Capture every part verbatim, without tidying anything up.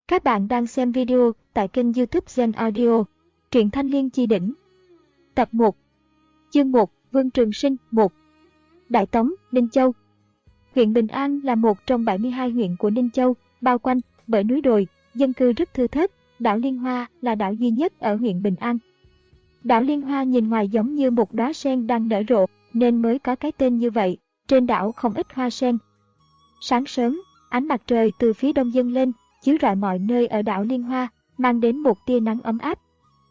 Các bạn đang xem video tại kênh YouTube Gen Audio, truyện Thanh Liên Chi Đỉnh. Tập một. Chương một, Vương Trường Sinh một. Đại Tống, Ninh Châu. Huyện Bình An là một trong bảy mươi hai huyện của Ninh Châu, bao quanh bởi núi đồi, dân cư rất thưa thớt. Đảo Liên Hoa là đảo duy nhất ở huyện Bình An. Đảo Liên Hoa nhìn ngoài giống như một đóa sen đang nở rộ, nên mới có cái tên như vậy. Trên đảo không ít hoa sen. Sáng sớm, ánh mặt trời từ phía đông dâng lên, chiếu rọi mọi nơi ở đảo Liên Hoa, mang đến một tia nắng ấm áp.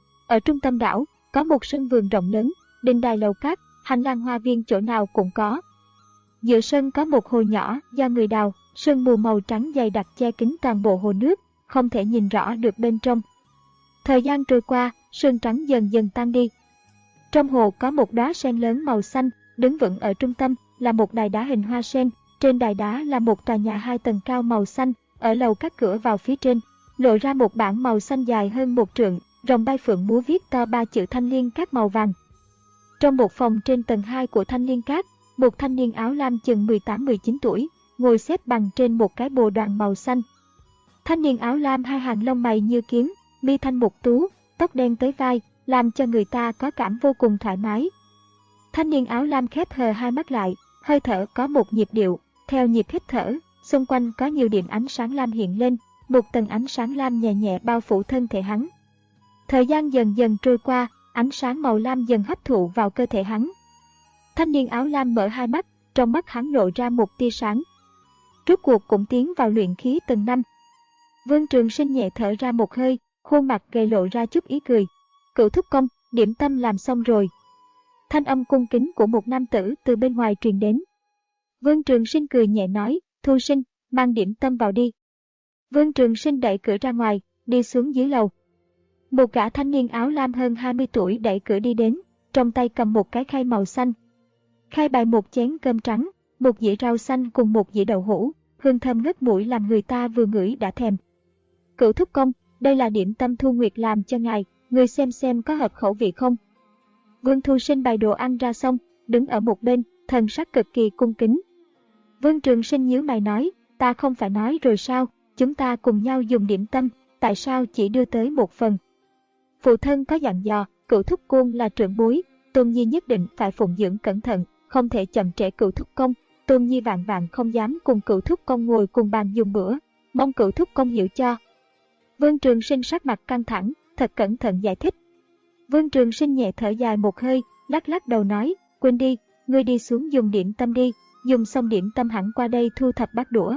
Ở trung tâm đảo, có một sân vườn rộng lớn, đình đài lầu cát, hành lang hoa viên chỗ nào cũng có. Giữa sân có một hồ nhỏ do người đào, sương mù màu trắng dày đặc che kín toàn bộ hồ nước, không thể nhìn rõ được bên trong. Thời gian trôi qua, sương trắng dần dần tan đi. Trong hồ có một đóa sen lớn màu xanh, đứng vững ở trung tâm là một đài đá hình hoa sen, trên đài đá là một tòa nhà hai tầng cao màu xanh. Ở lầu các cửa vào phía trên, lộ ra một bảng màu xanh dài hơn một trượng, rồng bay phượng múa viết to ba chữ Thanh Liên Các màu vàng. Trong một phòng trên tầng hai của Thanh Liên Các, một thanh niên áo lam chừng mười tám mười chín tuổi, ngồi xếp bằng trên một cái bồ đoàn màu xanh. Thanh niên áo lam hai hàng lông mày như kiếm, mi thanh mục tú, tóc đen tới vai, làm cho người ta có cảm vô cùng thoải mái. Thanh niên áo lam khép hờ hai mắt lại, hơi thở có một nhịp điệu, theo nhịp hít thở. Xung quanh có nhiều điểm ánh sáng lam hiện lên, một tầng ánh sáng lam nhẹ nhẹ bao phủ thân thể hắn. Thời gian dần dần trôi qua, ánh sáng màu lam dần hấp thụ vào cơ thể hắn. Thanh niên áo lam mở hai mắt, trong mắt hắn lộ ra một tia sáng. Rốt cuộc cũng tiến vào luyện khí tầng năm. Vương Trường Sinh nhẹ thở ra một hơi, khuôn mặt gầy lộ ra chút ý cười. Cửu thúc công, điểm tâm làm xong rồi. Thanh âm cung kính của một nam tử từ bên ngoài truyền đến. Vương Trường Sinh cười nhẹ nói, Thu Sinh, mang điểm tâm vào đi. Vương Trường Sinh đẩy cửa ra ngoài, đi xuống dưới lầu. Một gã thanh niên áo lam hơn hai mươi tuổi đẩy cửa đi đến, trong tay cầm một cái khay màu xanh. Khay bày một chén cơm trắng, một dĩa rau xanh cùng một dĩa đậu hũ, hương thơm ngất mũi làm người ta vừa ngửi đã thèm. Cửu thúc công, đây là điểm tâm Thu Nguyệt làm cho ngài, người xem xem có hợp khẩu vị không. Vương Thu Sinh bày đồ ăn ra xong, đứng ở một bên, thần sắc cực kỳ cung kính. Vương Trường Sinh nhíu mày nói, ta không phải nói rồi sao, chúng ta cùng nhau dùng điểm tâm, tại sao chỉ đưa tới một phần. Phụ thân có dặn dò, Cửu thúc côn là trưởng bối, Tôn Nhi nhất định phải phụng dưỡng cẩn thận, không thể chậm trễ Cửu thúc công. Tôn Nhi vạn vạn không dám cùng Cửu thúc công ngồi cùng bàn dùng bữa, mong Cửu thúc công hiểu cho. Vương Trường Sinh sắc mặt căng thẳng, thật cẩn thận giải thích. Vương Trường Sinh nhẹ thở dài một hơi, lắc lắc đầu nói, quên đi, ngươi đi xuống dùng điểm tâm đi. Dùng xong điểm tâm hẳn qua đây thu thập bát đũa.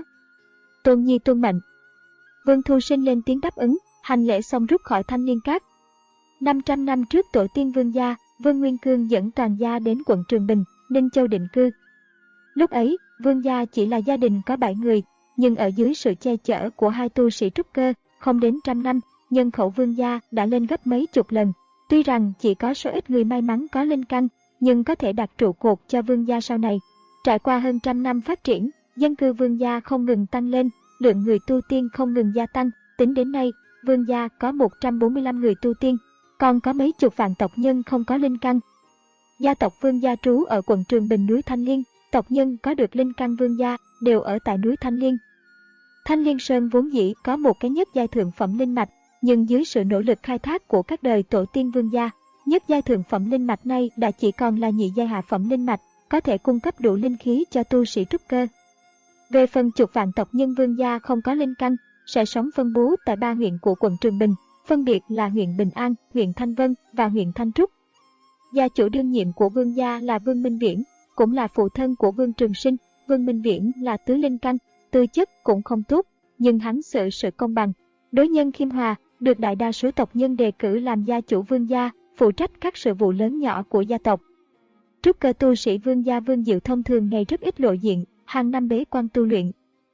Tôn Nhi tuân mệnh. Vương Thu Sinh lên tiếng đáp ứng, hành lễ xong rút khỏi Thanh Liên Các. năm trăm năm trước tổ tiên Vương gia, Vương Nguyên Cương dẫn toàn gia đến quận Trường Bình, Ninh Châu định cư. Lúc ấy, Vương gia chỉ là gia đình có bảy người, nhưng ở dưới sự che chở của hai tu sĩ trúc cơ, không đến trăm năm, nhân khẩu Vương gia đã lên gấp mấy chục lần. Tuy rằng chỉ có số ít người may mắn có linh căn, nhưng có thể đặt trụ cột cho Vương gia sau này. Trải qua hơn trăm năm phát triển, dân cư Vương gia không ngừng tăng lên, lượng người tu tiên không ngừng gia tăng. Tính đến nay, Vương gia có một trăm bốn mươi lăm người tu tiên, còn có mấy chục vạn tộc nhân không có linh căn. Gia tộc Vương gia trú ở quận Trường Bình núi Thanh Liên, tộc nhân có được linh căn Vương gia đều ở tại núi Thanh Liên. Thanh Liên Sơn vốn dĩ có một cái nhất giai thượng phẩm linh mạch, nhưng dưới sự nỗ lực khai thác của các đời tổ tiên Vương gia, nhất giai thượng phẩm linh mạch này đã chỉ còn là nhị giai hạ phẩm linh mạch, có thể cung cấp đủ linh khí cho tu sĩ trúc cơ. Về phần chục vạn tộc nhân Vương gia không có linh căn, sẽ sống phân bố tại ba huyện của quận Trường Bình, phân biệt là huyện Bình An, huyện Thanh Vân và huyện Thanh Trúc. Gia chủ đương nhiệm của Vương gia là Vương Minh Viễn, cũng là phụ thân của Vương Trường Sinh. Vương Minh Viễn là tứ linh căn, tư chất cũng không tốt, nhưng hắn xử sự công bằng, đối nhân khiêm hòa, được đại đa số tộc nhân đề cử làm gia chủ Vương gia, phụ trách các sự vụ lớn nhỏ của gia tộc. Trúc cơ tu sĩ Vương gia Vương Diệu thông thường ngày rất ít lộ diện, hàng năm bế quan tu luyện.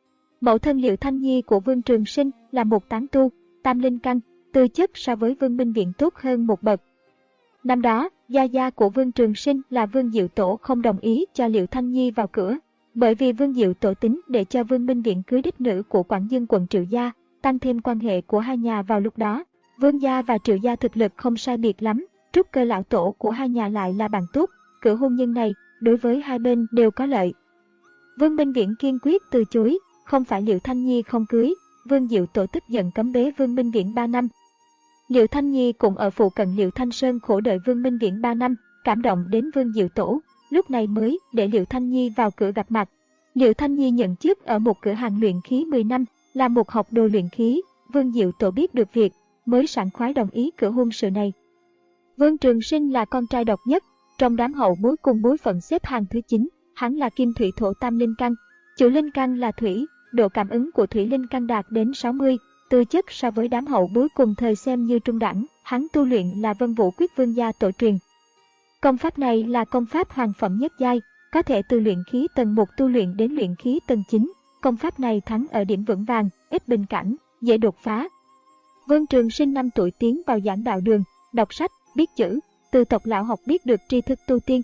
Mẫu thân Liệu Thanh Nhi của Vương Trường Sinh là một tán tu, tam linh căn, tư chất so với Vương Minh Viễn tốt hơn một bậc. Năm đó, gia gia của Vương Trường Sinh là Vương Diệu Tổ không đồng ý cho Liệu Thanh Nhi vào cửa, bởi vì Vương Diệu Tổ tính để cho Vương Minh Viễn cưới đích nữ của Quảng Dương quận Triệu gia, tăng thêm quan hệ của hai nhà vào lúc đó. Vương gia và Triệu gia thực lực không sai biệt lắm, trúc cơ lão tổ của hai nhà lại là bạn tốt. Cửa hôn nhân này, đối với hai bên đều có lợi. Vương Minh Viễn kiên quyết từ chối, không phải Liệu Thanh Nhi không cưới, Vương Diệu Tổ tức giận cấm bế Vương Minh Viễn ba năm. Liệu Thanh Nhi cũng ở phụ cận Liệu Thanh Sơn khổ đợi Vương Minh Viễn ba năm, cảm động đến Vương Diệu Tổ, lúc này mới để Liệu Thanh Nhi vào cửa gặp mặt. Liệu Thanh Nhi nhận chức ở một cửa hàng luyện khí mười năm, là một học đồ luyện khí. Vương Diệu Tổ biết được việc, mới sảng khoái đồng ý cửa hôn sự này. Vương Trường Sinh là con trai độc nhất, trong đám hậu bối cùng bối phận xếp hàng thứ chín, hắn là kim thủy thổ tam linh căn, chủ linh căn là thủy, độ cảm ứng của thủy linh căn đạt đến sáu mươi, tư chất so với đám hậu bối cùng thời xem như trung đẳng, hắn tu luyện là Vân Vũ Quyết Vương gia tổ truyền. Công pháp này là công pháp hoàng phẩm nhất giai, có thể từ luyện khí tầng một tu luyện đến luyện khí tầng chín, công pháp này thắng ở điểm vững vàng, ít bình cảnh, dễ đột phá. Vương Trường Sinh năm tuổi tiến vào giảng đạo đường, đọc sách, biết chữ, từ tộc lão học biết được tri thức tu tiên.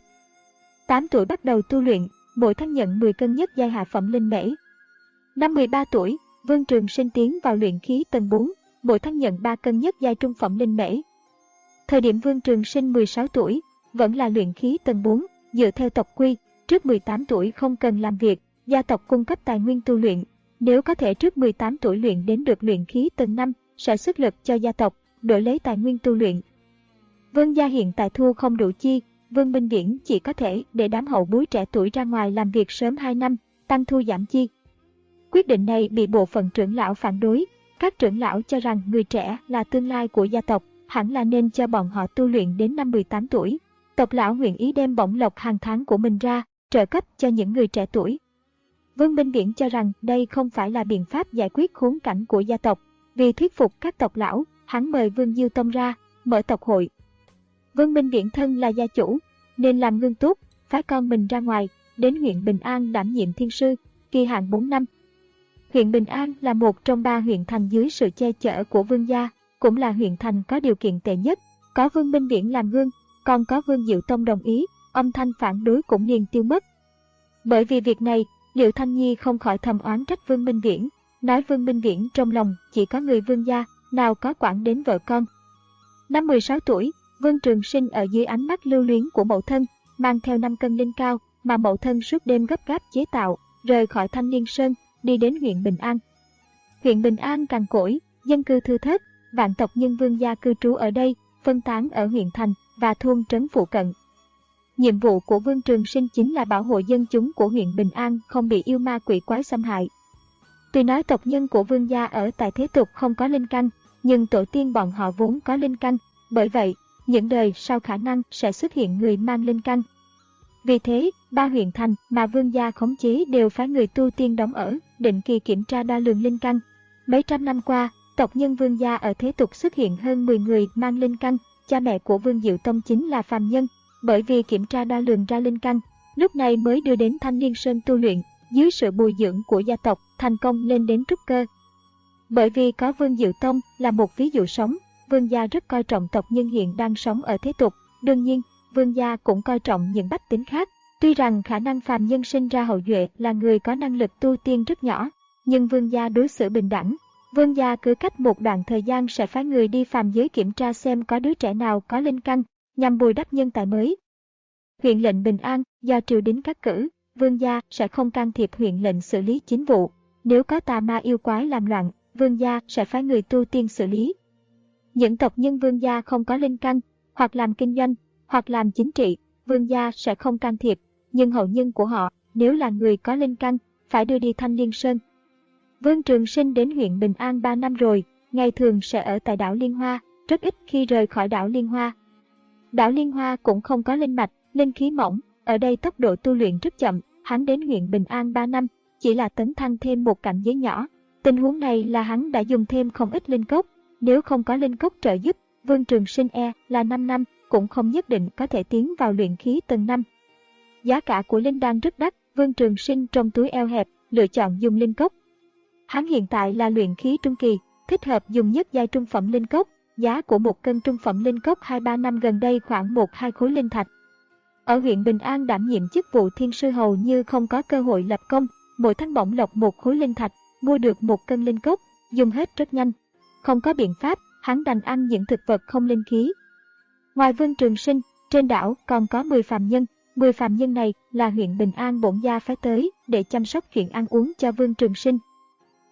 tám tuổi bắt đầu tu luyện, mỗi tháng nhận mười cân nhất giai hạ phẩm linh mễ. Năm mười ba tuổi, Vương Trường Sinh tiến vào luyện khí tầng bốn, mỗi tháng nhận ba cân nhất giai trung phẩm linh mễ. Thời điểm Vương Trường Sinh mười sáu tuổi, vẫn là luyện khí tầng bốn, dựa theo tộc quy, trước mười tám tuổi không cần làm việc, gia tộc cung cấp tài nguyên tu luyện. Nếu có thể trước mười tám tuổi luyện đến được luyện khí tầng năm, sẽ xuất lực cho gia tộc, đổi lấy tài nguyên tu luyện. Vương gia hiện tại thu không đủ chi, Vương Minh Viễn chỉ có thể để đám hậu bối trẻ tuổi ra ngoài làm việc sớm hai năm, tăng thu giảm chi. Quyết định này bị bộ phận trưởng lão phản đối, các trưởng lão cho rằng người trẻ là tương lai của gia tộc, hẳn là nên cho bọn họ tu luyện đến năm mười tám tuổi. Tộc lão nguyện ý đem bổng lộc hàng tháng của mình ra, trợ cấp cho những người trẻ tuổi. Vương Minh Viễn cho rằng đây không phải là biện pháp giải quyết khốn cảnh của gia tộc. Vì thuyết phục các tộc lão, hắn mời Vương Diêu Tông ra, mở tộc hội. Vương Minh Viễn thân là gia chủ, nên làm gương tốt, phái con mình ra ngoài, đến huyện Bình An đảm nhiệm thiên sư, kỳ hạn bốn năm. Huyện Bình An là một trong ba huyện thành dưới sự che chở của Vương gia, cũng là huyện thành có điều kiện tệ nhất, có Vương Minh Viễn làm gương, còn có Vương Diệu Tông đồng ý, âm thanh phản đối cũng liền tiêu mất. Bởi vì việc này, Liệu Thanh Nhi không khỏi thầm oán trách Vương Minh Viễn, nói Vương Minh Viễn trong lòng chỉ có người Vương gia, nào có quản đến vợ con. Năm mười sáu tuổi, Vương Trường Sinh ở dưới ánh mắt lưu luyến của mẫu thân, mang theo năm cân linh cao mà mẫu thân suốt đêm gấp gáp chế tạo, rời khỏi Thanh Liên Sơn, đi đến huyện Bình An. Huyện Bình An cằn cỗi, dân cư thưa thớt, vạn tộc nhân Vương gia cư trú ở đây, phân tán ở huyện thành và thôn trấn phụ cận. Nhiệm vụ của Vương Trường Sinh chính là bảo hộ dân chúng của huyện Bình An không bị yêu ma quỷ quái xâm hại. Tuy nói tộc nhân của Vương gia ở tại thế tục không có linh căn, nhưng tổ tiên bọn họ vốn có linh căn, bởi vậy, những đời sau khả năng sẽ xuất hiện người mang linh căn. Vì thế, ba huyện thành mà Vương gia khống chế đều phái người tu tiên đóng ở, định kỳ kiểm tra đo lường linh căn. Mấy trăm năm qua, tộc nhân Vương gia ở thế tục xuất hiện hơn mười người mang linh căn, cha mẹ của Vương Diệu Tông chính là phàm nhân, bởi vì kiểm tra đo lường ra linh căn, lúc này mới đưa đến Thanh Liên Sơn tu luyện, dưới sự bồi dưỡng của gia tộc, thành công lên đến trúc cơ. Bởi vì có Vương Diệu Tông là một ví dụ sống, Vương gia rất coi trọng tộc nhân hiện đang sống ở thế tục, đương nhiên, Vương gia cũng coi trọng những bách tính khác. Tuy rằng khả năng phàm nhân sinh ra hậu duệ là người có năng lực tu tiên rất nhỏ, nhưng Vương gia đối xử bình đẳng. Vương gia cứ cách một đoạn thời gian sẽ phái người đi phàm giới kiểm tra xem có đứa trẻ nào có linh căn, nhằm bồi đắp nhân tài mới. Huyện lệnh Bình An do triều đình cắt cử, Vương gia sẽ không can thiệp huyện lệnh xử lý chính vụ. Nếu có tà ma yêu quái làm loạn, Vương gia sẽ phái người tu tiên xử lý. Những tộc nhân Vương gia không có linh căn, hoặc làm kinh doanh, hoặc làm chính trị, Vương gia sẽ không can thiệp, nhưng hậu nhân của họ, nếu là người có linh căn, phải đưa đi Thanh Liên Sơn. Vương Trường Sinh đến huyện Bình An ba năm rồi, ngày thường sẽ ở tại đảo Liên Hoa, rất ít khi rời khỏi đảo Liên Hoa. Đảo Liên Hoa cũng không có linh mạch, linh khí mỏng, ở đây tốc độ tu luyện rất chậm, hắn đến huyện Bình An ba năm, chỉ là tấn thăng thêm một cảnh giới nhỏ. Tình huống này là hắn đã dùng thêm không ít linh cốc, nếu không có linh cốc trợ giúp, Vương Trường Sinh e là năm năm, cũng không nhất định có thể tiến vào luyện khí tầng năm. Giá cả của linh đan rất đắt, Vương Trường Sinh trong túi eo hẹp, lựa chọn dùng linh cốc. Hắn hiện tại là luyện khí trung kỳ, thích hợp dùng nhất giai trung phẩm linh cốc, giá của một cân trung phẩm linh cốc hai ba năm gần đây khoảng một hai khối linh thạch. Ở huyện Bình An đảm nhiệm chức vụ thiên sư hầu như không có cơ hội lập công, mỗi tháng bổng lộc một khối linh thạch, mua được một cân linh cốc, dùng hết rất nhanh. Không có biện pháp, hắn đành ăn những thực vật không linh khí. Ngoài Vương Trường Sinh, trên đảo còn có mười phàm nhân, mười phàm nhân này là huyện Bình An bổn gia phái tới để chăm sóc chuyện ăn uống cho Vương Trường Sinh.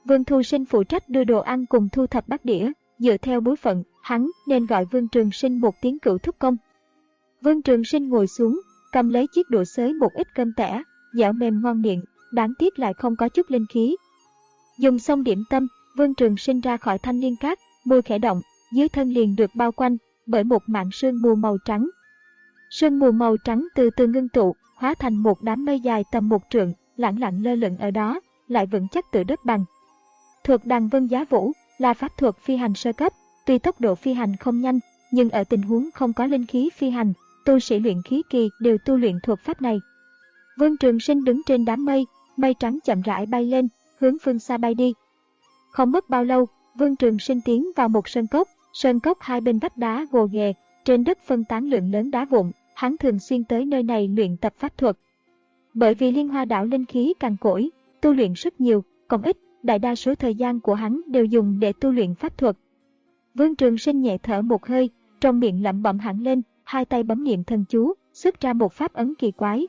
Vương Thu Sinh phụ trách đưa đồ ăn cùng thu thập bát đĩa, dựa theo bối phận, hắn nên gọi Vương Trường Sinh một tiếng Cửu thúc công. Vương Trường Sinh ngồi xuống, cầm lấy chiếc đũa xới một ít cơm tẻ, dẻo mềm ngon miệng, đáng tiếc lại không có chút linh khí. Dùng xong điểm tâm, Vương Trường Sinh ra khỏi thanh liên cát, môi khẽ động, dưới thân liền được bao quanh bởi một mảng sương mù màu trắng. Sương mù màu trắng từ từ ngưng tụ, hóa thành một đám mây dài tầm một trượng, lẳng lặng lơ lửng ở đó, lại vững chắc tự đất bằng. Thuật Đằng Vân Giá Vũ là pháp thuật phi hành sơ cấp, tuy tốc độ phi hành không nhanh, nhưng ở tình huống không có linh khí phi hành, tu sĩ luyện khí kỳ đều tu luyện thuật pháp này. Vương Trường Sinh đứng trên đám mây, mây trắng chậm rãi bay lên, hướng phương xa bay đi. Không mất bao lâu, Vương Trường Sinh tiến vào một sơn cốc, sơn cốc hai bên vách đá gồ ghề, trên đất phân tán lượng lớn đá vụn, hắn thường xuyên tới nơi này luyện tập pháp thuật. Bởi vì Liên Hoa đảo linh khí cằn cỗi, tu luyện rất nhiều, còn ít, đại đa số thời gian của hắn đều dùng để tu luyện pháp thuật. Vương Trường Sinh nhẹ thở một hơi, trong miệng lẩm bẩm hẳn lên, hai tay bấm niệm thần chú, xuất ra một pháp ấn kỳ quái.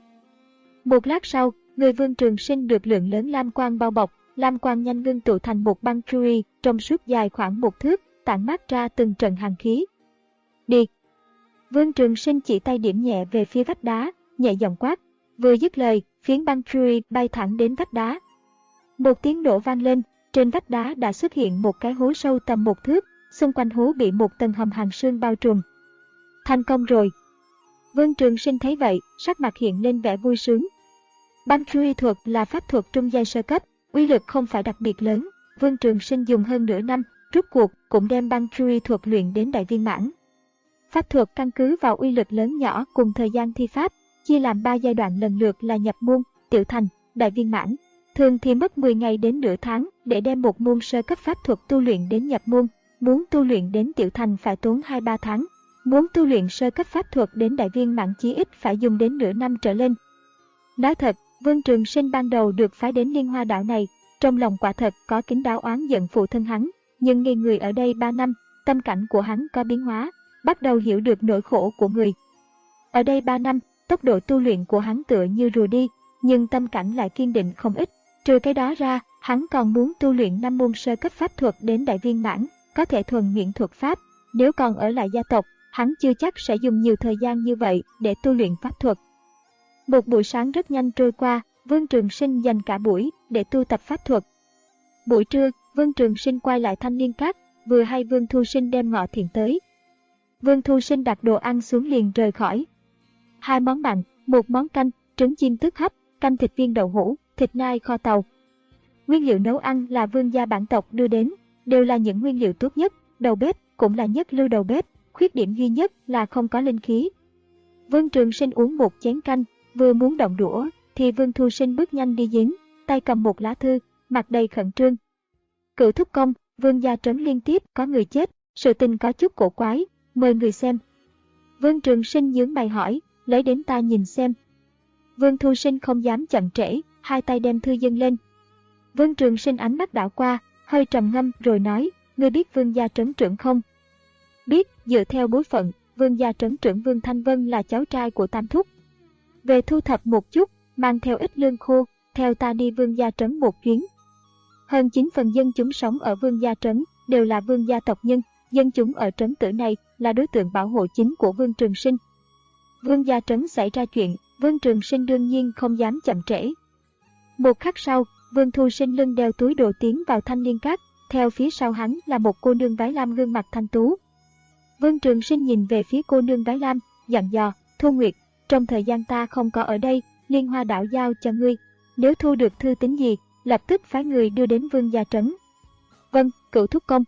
Một lát sau, người Vương Trường Sinh được lượng lớn lam quang bao bọc, lam quang nhanh ngưng tụ thành một băng truy trong suốt dài khoảng một thước, tản mát ra từng trận hàn khí. Đi! Vương Trường Sinh chỉ tay điểm nhẹ về phía vách đá, nhẹ giọng quát. Vừa dứt lời, phiến băng truy bay thẳng đến vách đá. Một tiếng nổ vang lên, trên vách đá đã xuất hiện một cái hố sâu tầm một thước, xung quanh hố bị một tầng hầm hàn sương bao trùm. Thành công rồi! Vương Trường Sinh thấy vậy, sắc mặt hiện lên vẻ vui sướng. Băng truy thuật là pháp thuật trung giai sơ cấp, uy lực không phải đặc biệt lớn. Vương Trường Sinh dùng hơn nửa năm, rút cuộc cũng đem băng truy thuật luyện đến đại viên mãn. Pháp thuật căn cứ vào uy lực lớn nhỏ cùng thời gian thi pháp, chia làm ba giai đoạn lần lượt là nhập môn, tiểu thành, đại viên mãn. Thường thì mất mười ngày đến nửa tháng để đem một môn sơ cấp pháp thuật tu luyện đến nhập môn, muốn tu luyện đến tiểu thành phải tốn hai ba tháng. Muốn tu luyện sơ cấp pháp thuật đến đại viên mãn chí ít phải dùng đến nửa năm trở lên. Nói thật, Vương Trường Sinh ban đầu được phái đến Liên Hoa đảo này, trong lòng quả thật có kính đáo oán giận phụ thân hắn, nhưng ngây người ở đây ba năm, tâm cảnh của hắn có biến hóa, bắt đầu hiểu được nỗi khổ của người. Ở đây ba năm, tốc độ tu luyện của hắn tựa như rùa đi, nhưng tâm cảnh lại kiên định không ít. Trừ cái đó ra, hắn còn muốn tu luyện năm môn sơ cấp pháp thuật đến đại viên mãn, có thể thuần miễn thuật pháp. Nếu còn ở lại gia tộc, hắn chưa chắc sẽ dùng nhiều thời gian như vậy để tu luyện pháp thuật. Một buổi sáng rất nhanh trôi qua, Vương Trường Sinh dành cả buổi để tu tập pháp thuật. Buổi trưa, Vương Trường Sinh quay lại Thanh Liên Cát, vừa hay Vương Thu Sinh đem ngọ thiện tới. Vương Thu Sinh đặt đồ ăn xuống liền rời khỏi. Hai món mặn, một món canh, trứng chim tức hấp, canh thịt viên đậu hũ, thịt nai kho tàu. Nguyên liệu nấu ăn là vương gia bản tộc đưa đến, đều là những nguyên liệu tốt nhất, đầu bếp cũng là nhất lưu đầu bếp, khuyết điểm duy nhất là không có linh khí. Vương Trường Sinh uống một chén canh, vừa muốn động đũa, thì Vương Thu Sinh bước nhanh đi giếng, tay cầm một lá thư, mặt đầy khẩn trương. Cửu thúc công, Vương gia trấn liên tiếp có người chết, sự tình có chút cổ quái, mời người xem. Vương Trường Sinh nhướng mày hỏi, lấy đến ta nhìn xem. Vương Thu Sinh không dám chậm trễ, hai tay đem thư dâng lên. Vương Trường Sinh ánh mắt đảo qua, hơi trầm ngâm rồi nói, ngươi biết Vương gia trấn trưởng không? Biết, dựa theo bối phận, Vương gia trấn trưởng Vương Thanh Vân là cháu trai của Tam Thúc. Về thu thập một chút, mang theo ít lương khô, theo ta đi Vương gia trấn một chuyến. Hơn chín phần dân chúng sống ở Vương gia trấn đều là Vương gia tộc nhân, dân chúng ở trấn tử này là đối tượng bảo hộ chính của Vương Trường Sinh. Vương gia trấn xảy ra chuyện, Vương Trường Sinh đương nhiên không dám chậm trễ. Một khắc sau, Vương Thu Sinh lưng đeo túi đồ tiến vào Thanh Liên Cát, theo phía sau hắn là một cô nương váy lam gương mặt thanh tú. Vương Trường Sinh nhìn về phía cô nương váy lam, dặn dò, Thu Nguyệt, trong thời gian ta không có ở đây, Liên Hoa đảo giao cho ngươi, nếu thu được thư tín gì, lập tức phái người đưa đến Vương gia trấn. Vâng, cửu thúc công.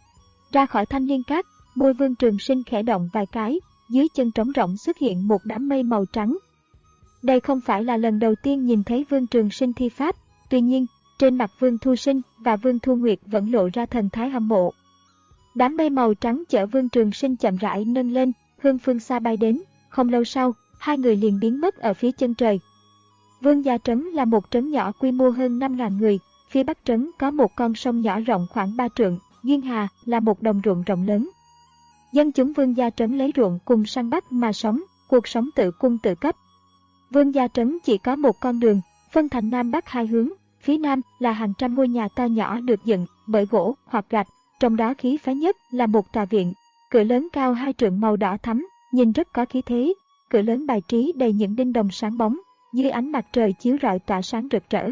Ra khỏi Thanh Liên Cát, môi Vương Trường Sinh khẽ động vài cái, dưới chân trống rỗng xuất hiện một đám mây màu trắng. Đây không phải là lần đầu tiên nhìn thấy Vương Trường Sinh thi pháp, tuy nhiên, trên mặt Vương Thu Sinh và Vương Thu Nguyệt vẫn lộ ra thần thái hâm mộ. Đám mây màu trắng chở Vương Trường Sinh chậm rãi nâng lên, hướng phương xa bay đến, không lâu sau, hai người liền biến mất ở phía chân trời. Vương gia trấn là một trấn nhỏ quy mô hơn năm nghìn người, phía bắc trấn có một con sông nhỏ rộng khoảng ba trượng, Duyên Hà là một đồng ruộng rộng lớn. Dân chúng Vương gia trấn lấy ruộng cùng săn bắt mà sống, cuộc sống tự cung tự cấp. Vương gia trấn chỉ có một con đường, phân thành nam bắc hai hướng, Phía nam là hàng trăm ngôi nhà to nhỏ được dựng bởi gỗ hoặc gạch, trong đó khí phái nhất là một tòa viện. Cửa lớn cao hai trượng màu đỏ thắm, nhìn rất có khí thế. Cửa lớn bài trí đầy những đinh đồng sáng bóng, dưới ánh mặt trời chiếu rọi tỏa sáng rực rỡ.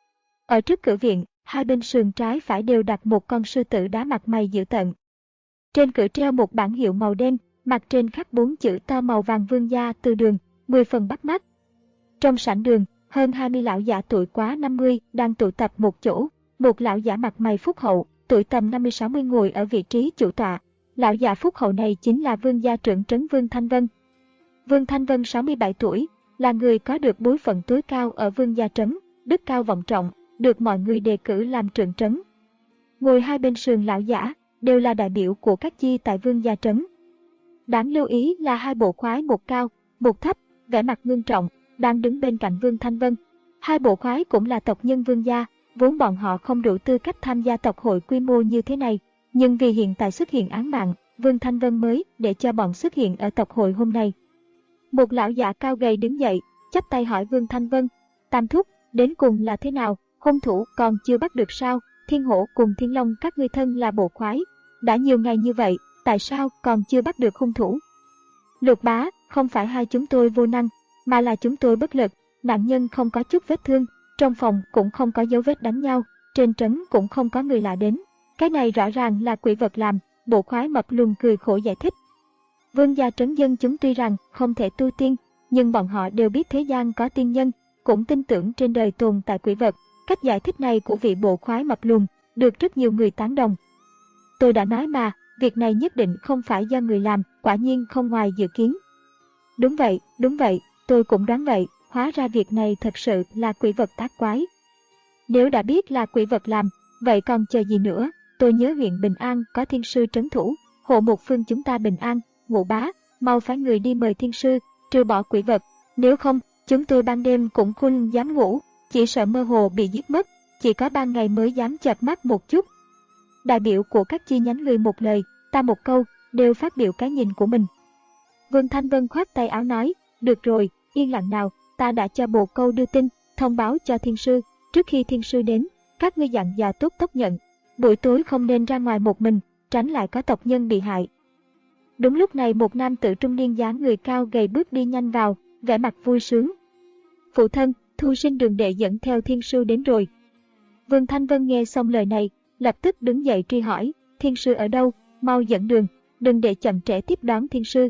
Ở trước cửa viện, hai bên sườn trái phải đều đặt một con sư tử đá mặt mày dữ tợn. Trên cửa treo một bảng hiệu màu đen, mặt trên khắc bốn chữ to màu vàng Vương gia từ đường, mười phần bắt mắt. Trong sảnh đường, hơn hai mươi lão giả tuổi quá năm mươi đang tụ tập một chỗ. Một lão giả mặt mày phúc hậu, tuổi tầm năm mươi sáu mươi ngồi ở vị trí chủ tọa. Lão giả phúc hậu này chính là Vương gia trưởng trấn Vương Thanh Vân. Vương Thanh Vân sáu mươi bảy tuổi, là người có được bối phận tối cao ở Vương gia trấn, đức cao vọng trọng, được mọi người đề cử làm trưởng trấn. Ngồi hai bên sườn lão giả đều là đại biểu của các chi tại Vương gia trấn. Đáng lưu ý là hai bộ khoái một cao, một thấp, vẻ mặt ngưng trọng, đang đứng bên cạnh Vương Thanh Vân. Hai bộ khoái cũng là tộc nhân Vương gia, vốn bọn họ không đủ tư cách tham gia tộc hội quy mô như thế này, nhưng vì hiện tại xuất hiện án mạng, Vương Thanh Vân mới để cho bọn xuất hiện ở tộc hội hôm nay. Một lão giả cao gầy đứng dậy, chắp tay hỏi Vương Thanh Vân: Tam thúc, đến cùng là thế nào, hung thủ còn chưa bắt được sao? Thiên Hổ cùng Thiên Long các ngươi thân là bộ khoái, đã nhiều ngày như vậy, tại sao còn chưa bắt được hung thủ? Lục bá, không phải hai chúng tôi vô năng, mà là chúng tôi bất lực. Nạn nhân không có chút vết thương, trong phòng cũng không có dấu vết đánh nhau, trên trấn cũng không có người lạ đến. Cái này rõ ràng là quỷ vật làm. Bộ khoái mập lùn cười khổ giải thích. Vương gia trấn dân chúng tuy rằng không thể tu tiên, nhưng bọn họ đều biết thế gian có tiên nhân, cũng tin tưởng trên đời tồn tại quỷ vật. Cách giải thích này của vị bộ khoái mập lùn được rất nhiều người tán đồng. Tôi đã nói mà, việc này nhất định không phải do người làm, quả nhiên không ngoài dự kiến. Đúng vậy, đúng vậy, tôi cũng đoán vậy, hóa ra việc này thật sự là quỷ vật tác quái. Nếu đã biết là quỷ vật làm, vậy còn chờ gì nữa? Tôi nhớ huyện Bình An có thiên sư trấn thủ, hộ một phương chúng ta bình an. Ngũ bá, mau phái người đi mời thiên sư, trừ bỏ quỷ vật. Nếu không, chúng tôi ban đêm cũng không dám ngủ, chỉ sợ mơ hồ bị giết mất, chỉ có ban ngày mới dám chợp mắt một chút. Đại biểu của các chi nhánh người một lời, ta một câu, đều phát biểu cái nhìn của mình. Vương Thanh Vân khoát tay áo nói, được rồi, yên lặng nào, ta đã cho bộ câu đưa tin, thông báo cho thiên sư, trước khi thiên sư đến, các ngươi dặn dò tốt tốc nhận. Buổi tối không nên ra ngoài một mình, tránh lại có tộc nhân bị hại. Đúng lúc này một nam tử trung niên dáng người cao gầy bước đi nhanh vào, vẻ mặt vui sướng. Phụ thân, Thu Sinh Đường đệ dẫn theo thiên sư đến rồi. Vương Thanh Vân nghe xong lời này, lập tức đứng dậy truy hỏi, thiên sư ở đâu, mau dẫn đường, đừng để chậm trễ tiếp đón thiên sư.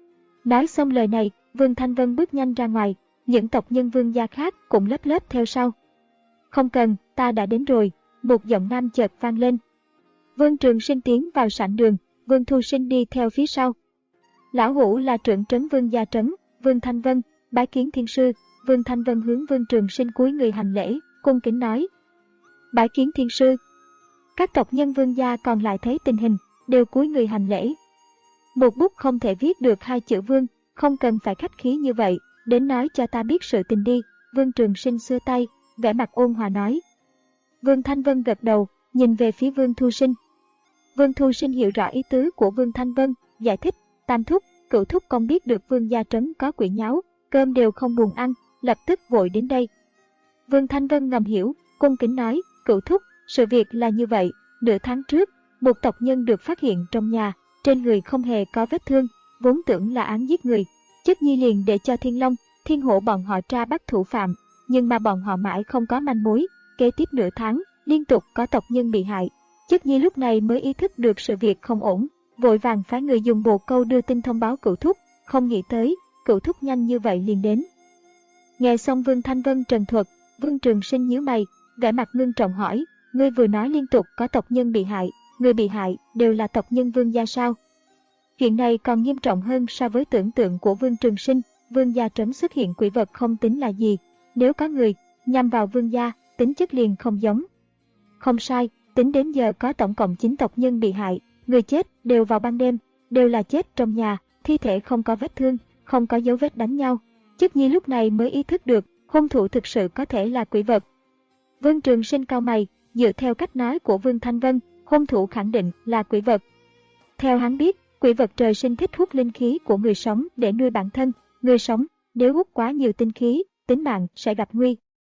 Nói xong lời này, Vương Thanh Vân bước nhanh ra ngoài, những tộc nhân Vương gia khác cũng lớp lớp theo sau. Không cần, ta đã đến rồi. Một giọng nam chợt vang lên. Vương Trường Sinh tiến vào sảnh đường, Vương Thu Sinh đi theo phía sau. Lão hủ là trưởng trấn Vương gia trấn, Vương Thanh Vân, bái kiến thiên sư. Vương Thanh Vân hướng Vương Trường Sinh cúi người hành lễ, cung kính nói. Bái kiến thiên sư. Các tộc nhân Vương gia còn lại thấy tình hình, đều cúi người hành lễ. Một bút không thể viết được hai chữ Vương, không cần phải khách khí như vậy, đến nói cho ta biết sự tình đi. Vương Trường Sinh xưa tay, vẻ mặt ôn hòa nói. Vương Thanh Vân gật đầu, nhìn về phía Vương Thu Sinh. Vương Thu Sinh hiểu rõ ý tứ của Vương Thanh Vân, giải thích, tam thúc, cửu thúc con biết được Vương gia trấn có quỷ nháo, cơm đều không buồn ăn, lập tức vội đến đây. Vương Thanh Vân ngầm hiểu, cung kính nói, cửu thúc, sự việc là như vậy, nửa tháng trước, một tộc nhân được phát hiện trong nhà, trên người không hề có vết thương, vốn tưởng là án giết người. Chất nhi liền để cho Thiên Long, Thiên Hổ bọn họ tra bắt thủ phạm, nhưng mà bọn họ mãi không có manh mối. Kế tiếp nửa tháng, liên tục có tộc nhân bị hại. Chất nhi lúc này mới ý thức được sự việc không ổn, vội vàng phái người dùng bồ câu đưa tin thông báo cửu thúc, không nghĩ tới, cửu thúc nhanh như vậy liền đến. Nghe xong Vương Thanh Vân trần thuật, Vương Trường Sinh nhíu mày, vẻ mặt ngưng trọng hỏi, ngươi vừa nói liên tục có tộc nhân bị hại, người bị hại đều là tộc nhân Vương gia sao? Chuyện này còn nghiêm trọng hơn so với tưởng tượng của Vương Trường Sinh, Vương gia trấn xuất hiện quỷ vật không tính là gì, nếu có người nhằm vào Vương gia, tính chất liền không giống. Không sai, tính đến giờ có tổng cộng chín tộc nhân bị hại, người chết đều vào ban đêm, đều là chết trong nhà, thi thể không có vết thương, không có dấu vết đánh nhau. Chất nhi lúc này mới ý thức được, hung thủ thực sự có thể là quỷ vật. Vương Trường Sinh cau mày, dựa theo cách nói của Vương Thanh Vân, hung thủ khẳng định là quỷ vật. Theo hắn biết, quỷ vật trời sinh thích hút linh khí của người sống để nuôi bản thân, người sống nếu hút quá nhiều tinh khí, tính mạng sẽ gặp nguy.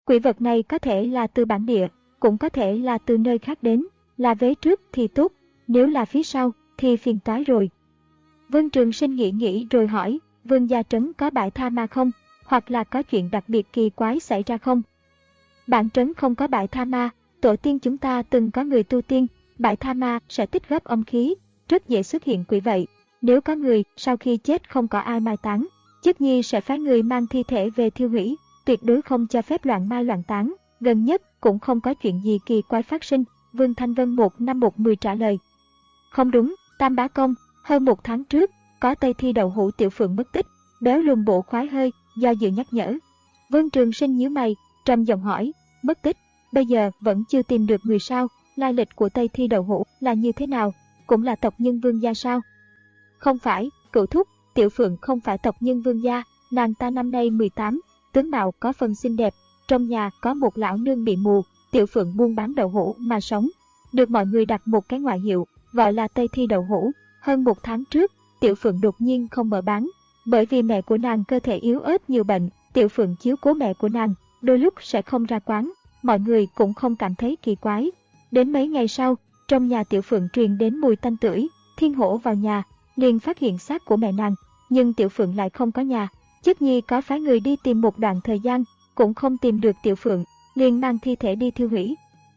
Quỷ vật này có thể là từ bản địa, cũng có thể là từ nơi khác đến, là vế trước thì tốt, nếu là phía sau thì phiền toái rồi. Vương Trường Sinh nghĩ nghĩ rồi hỏi, Vương gia trấn có bãi tha ma không, hoặc là có chuyện đặc biệt kỳ quái xảy ra không? Bản trấn không có bãi tha ma, tổ tiên chúng ta từng có người tu tiên, bãi tha ma sẽ tích góp âm khí, rất dễ xuất hiện quỷ vậy. Nếu có người sau khi chết không có ai mai táng, Chức Nhi sẽ phái người mang thi thể về thiêu hủy, tuyệt đối không cho phép loạn mai loạn táng, gần nhất cũng không có chuyện gì kỳ quái phát sinh. Vương Thanh Vân một năm một mười trả lời. Không đúng, Tam Bá Công, hơn một tháng trước, có Tây Thi đậu hũ Tiểu Phượng mất tích, béo lùn bộ khoái hơi, do dự nhắc nhở. Vương Trường Sinh nhíu mày, trầm giọng hỏi, mất tích, bây giờ vẫn chưa tìm được người sao, lai lịch của Tây Thi đậu hũ là như thế nào, cũng là tộc nhân Vương gia sao? Không phải, cựu thúc, Tiểu Phượng không phải tộc nhân Vương gia, nàng ta năm nay mười tám, tướng mạo có phần xinh đẹp, trong nhà có một lão nương bị mù, Tiểu Phượng buôn bán đậu hũ mà sống, được mọi người đặt một cái ngoại hiệu, gọi là Tây Thi đậu hũ. Hơn một tháng trước, Tiểu Phượng đột nhiên không mở bán, bởi vì mẹ của nàng cơ thể yếu ớt nhiều bệnh, Tiểu Phượng chiếu cố mẹ của nàng, đôi lúc sẽ không ra quán, mọi người cũng không cảm thấy kỳ quái. Đến mấy ngày sau, trong nhà Tiểu Phượng truyền đến mùi tanh tưởi, Thiên Hổ vào nhà, liền phát hiện xác của mẹ nàng, nhưng Tiểu Phượng lại không có nhà. Chức Nhi có phái người đi tìm một đoạn thời gian, cũng không tìm được Tiểu Phượng, liền mang thi thể đi thiêu hủy.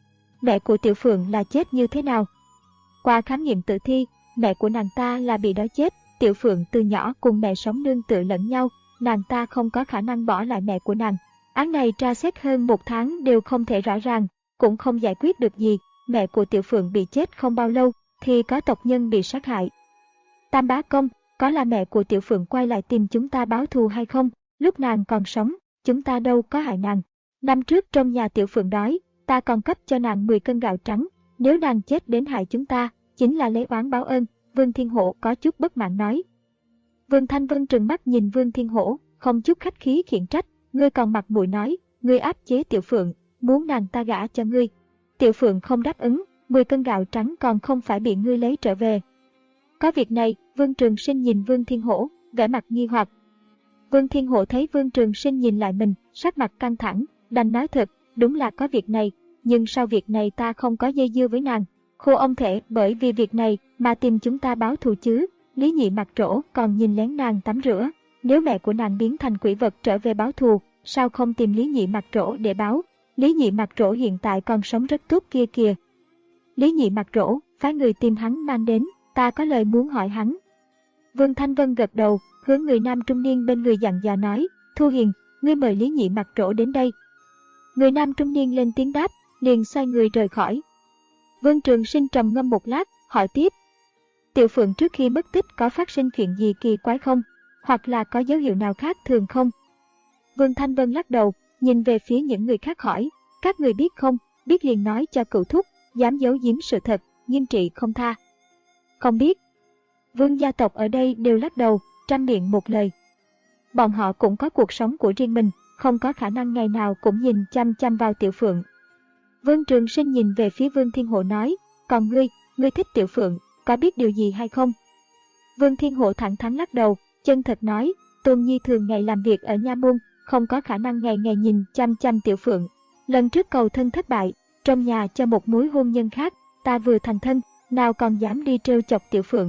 Mẹ của Tiểu Phượng là chết như thế nào? Qua khám nghiệm tử thi, mẹ của nàng ta là bị đói chết. Tiểu Phượng từ nhỏ cùng mẹ sống nương tựa lẫn nhau, nàng ta không có khả năng bỏ lại mẹ của nàng. Án này tra xét hơn một tháng đều không thể rõ ràng, cũng không giải quyết được gì. Mẹ của Tiểu Phượng bị chết không bao lâu, thì có tộc nhân bị sát hại. Tam Bá Công, có là mẹ của Tiểu Phượng quay lại tìm chúng ta báo thù hay không? Lúc nàng còn sống, chúng ta đâu có hại nàng. Năm trước trong nhà Tiểu Phượng đói, ta còn cấp cho nàng mười cân gạo trắng. Nếu nàng chết đến hại chúng ta, chính là lấy oán báo ơn. Vương Thiên Hổ có chút bất mãn nói. Vương Thanh Vân trừng mắt nhìn Vương Thiên Hổ, không chút khách khí khiển trách. Ngươi còn mặt mũi nói, ngươi áp chế Tiểu Phượng, muốn nàng ta gả cho ngươi. Tiểu Phượng không đáp ứng, mười cân gạo trắng còn không phải bị ngươi lấy trở về. Có việc này, Vương Trường Sinh nhìn Vương Thiên Hổ, vẻ mặt nghi hoặc. Vương Thiên Hổ thấy Vương Trường Sinh nhìn lại mình, sắc mặt căng thẳng, đành nói thật, đúng là có việc này, nhưng sau việc này ta không có dây dưa với nàng. Khô ông thể bởi vì việc này mà tìm chúng ta báo thù chứ. Lý Nhị mặt trổ còn nhìn lén nàng tắm rửa. Nếu mẹ của nàng biến thành quỷ vật trở về báo thù, sao không tìm Lý Nhị mặt trổ để báo? Lý Nhị mặt trổ hiện tại còn sống rất tốt kia kìa. Lý Nhị mặt trổ, phái người tìm hắn mang đến, ta có lời muốn hỏi hắn. Vương Thanh Vân gật đầu, hướng người nam trung niên bên người dặn dò nói, Thu Hiền, ngươi mời Lý Nhị mặt trổ đến đây. Người nam trung niên lên tiếng đáp, liền xoay người rời khỏi. Vương Trường Sinh trầm ngâm một lát, hỏi tiếp. Tiểu Phượng trước khi mất tích có phát sinh chuyện gì kỳ quái không? Hoặc là có dấu hiệu nào khác thường không? Vương Thanh Vân lắc đầu, nhìn về phía những người khác hỏi, các người biết không? Biết liền nói cho cựu thúc, dám giấu giếm sự thật, nghiêm trị không tha. Không biết. Vương gia tộc ở đây đều lắc đầu, trăm miệng một lời. Bọn họ cũng có cuộc sống của riêng mình, không có khả năng ngày nào cũng nhìn chăm chăm vào Tiểu Phượng. Vương Trường Sinh nhìn về phía Vương Thiên Hổ nói, còn ngươi, ngươi thích Tiểu Phượng, có biết điều gì hay không? Vương Thiên Hổ thẳng thắn lắc đầu, chân thật nói, Tôn Nhi thường ngày làm việc ở nha môn, không có khả năng ngày ngày nhìn chăm chăm Tiểu Phượng. Lần trước cầu thân thất bại, trong nhà cho một mối hôn nhân khác, ta vừa thành thân, nào còn dám đi trêu chọc Tiểu Phượng.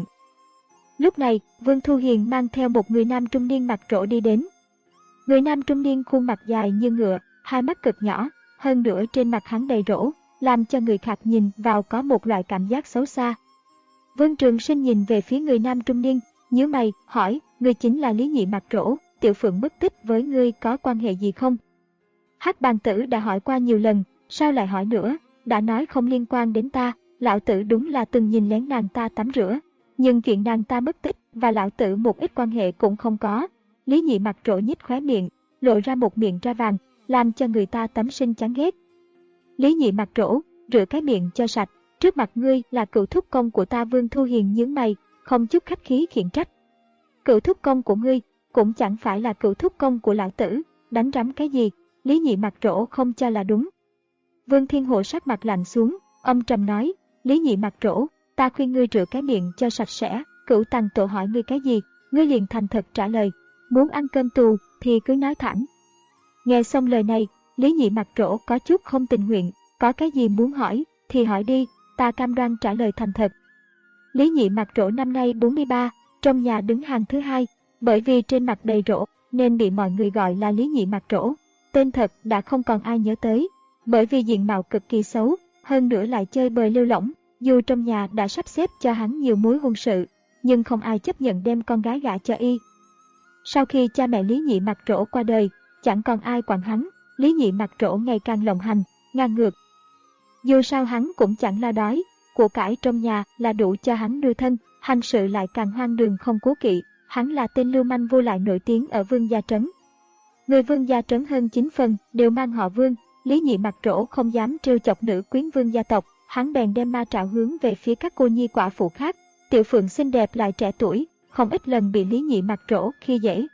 Lúc này, Vương Thu Hiền mang theo một người nam trung niên mặt trổ đi đến. Người nam trung niên khuôn mặt dài như ngựa, hai mắt cực nhỏ, hơn nữa trên mặt hắn đầy rỗ, làm cho người khác nhìn vào có một loại cảm giác xấu xa. Vương Trường Sinh nhìn về phía người nam trung niên, nhíu mày, hỏi, ngươi chính là Lý Nhị mặt trổ, Tiểu Phượng mất tích với ngươi có quan hệ gì không? Hắc Bàn Tử đã hỏi qua nhiều lần, sao lại hỏi nữa, đã nói không liên quan đến ta, lão tử đúng là từng nhìn lén nàng ta tắm rửa, nhưng chuyện nàng ta mất tích và lão tử một ít quan hệ cũng không có. Lý Nhị mặt trổ nhếch khóe miệng, lộ ra một miệng ra vàng, làm cho người ta tấm sinh chán ghét. Lý Nhị mặt trổ, rửa cái miệng cho sạch, trước mặt ngươi là cựu thúc công của ta. Vương Thu Hiền nhướng mày, không chút khách khí khiển trách. Cựu thúc công của ngươi, cũng chẳng phải là cựu thúc công của lão tử, đánh rắm cái gì? Lý Nhị mặt trổ không cho là đúng. Vương Thiên Hổ sắc mặt lạnh xuống, âm trầm nói, Lý Nhị mặt trổ, ta khuyên ngươi rửa cái miệng cho sạch sẽ, Cửu Tằng Tổ hỏi ngươi cái gì, ngươi liền thành thật trả lời, muốn ăn cơm tù thì cứ nói thẳng. Nghe xong lời này, Lý Nhị mặt trổ có chút không tình nguyện, có cái gì muốn hỏi, thì hỏi đi, ta cam đoan trả lời thành thật. Lý Nhị mặt trổ năm nay bốn mươi ba, trong nhà đứng hàng thứ hai, bởi vì trên mặt đầy rỗ, nên bị mọi người gọi là Lý Nhị mặt trổ. Tên thật đã không còn ai nhớ tới, bởi vì diện mạo cực kỳ xấu, hơn nữa lại chơi bời lêu lỏng. Dù trong nhà đã sắp xếp cho hắn nhiều mối hôn sự, nhưng không ai chấp nhận đem con gái gả cho y. Sau khi cha mẹ Lý Nhị mặt trổ qua đời, chẳng còn ai quản hắn, Lý Nhị mặt trổ ngày càng lộng hành, ngang ngược. Dù sao hắn cũng chẳng lo đói, của cải trong nhà là đủ cho hắn nuôi thân, hành sự lại càng hoang đường không cố kỵ, hắn là tên lưu manh vô lại nổi tiếng ở Vương Gia Trấn. Người Vương Gia Trấn hơn chín phần đều mang họ Vương, Lý Nhị mặt trổ không dám trêu chọc nữ quyến Vương gia tộc, hắn bèn đem ma trảo hướng về phía các cô nhi quả phụ khác. Tiểu Phượng xinh đẹp lại trẻ tuổi, không ít lần bị Lý Nhị mặt trổ khi dễ.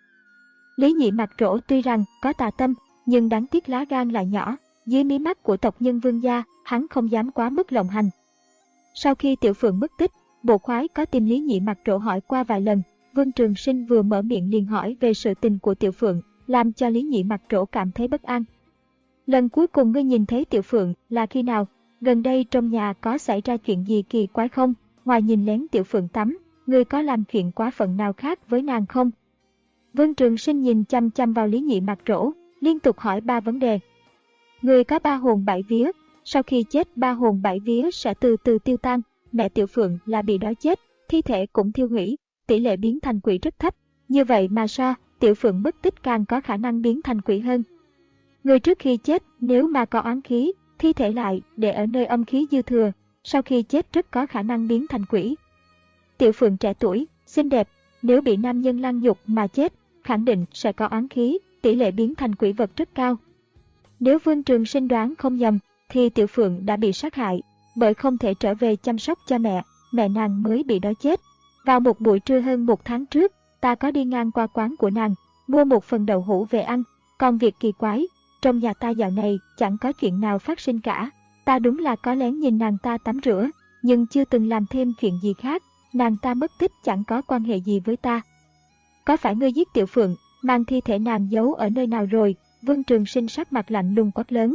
Lý Nhị mặt trổ tuy rằng có tà tâm, nhưng đáng tiếc lá gan lại nhỏ, dưới mí mắt của tộc nhân Vương gia, hắn không dám quá mức lộng hành. Sau khi Tiểu Phượng mất tích, bộ khoái có tìm Lý Nhị mặt trổ hỏi qua vài lần, Vương Trường Sinh vừa mở miệng liền hỏi về sự tình của Tiểu Phượng, làm cho Lý Nhị mặt trổ cảm thấy bất an. Lần cuối cùng ngươi nhìn thấy Tiểu Phượng là khi nào? Gần đây trong nhà có xảy ra chuyện gì kỳ quái không? Ngoài nhìn lén Tiểu Phượng tắm, ngươi có làm chuyện quá phận nào khác với nàng không? Vương Trường Sinh nhìn chăm chăm vào Lý Nhị mặt trổ, liên tục hỏi ba vấn đề. Ngươi có ba hồn bảy vía, sau khi chết ba hồn bảy vía sẽ từ từ tiêu tan, mẹ Tiểu Phượng là bị đói chết, thi thể cũng thiêu hủy, tỷ lệ biến thành quỷ rất thấp, như vậy mà sao Tiểu Phượng mất tích càng có khả năng biến thành quỷ hơn. Người trước khi chết nếu mà có oán khí, thi thể lại để ở nơi âm khí dư thừa, sau khi chết rất có khả năng biến thành quỷ. Tiểu Phượng trẻ tuổi, xinh đẹp, nếu bị nam nhân lăng nhục mà chết, khẳng định sẽ có oán khí, tỷ lệ biến thành quỷ vật rất cao. Nếu Vương Trường Sinh đoán không nhầm, thì Tiểu Phượng đã bị sát hại, bởi không thể trở về chăm sóc cha mẹ, mẹ nàng mới bị đói chết. Vào một buổi trưa hơn một tháng trước, ta có đi ngang qua quán của nàng, mua một phần đậu hũ về ăn, còn việc kỳ quái, trong nhà ta dạo này chẳng có chuyện nào phát sinh cả. Ta đúng là có lén nhìn nàng ta tắm rửa, nhưng chưa từng làm thêm chuyện gì khác, nàng ta mất tích chẳng có quan hệ gì với ta. Có phải ngươi giết Tiểu Phượng, mang thi thể nàng giấu ở nơi nào rồi? Vương Trường Sinh sắc mặt lạnh lùng quát lớn.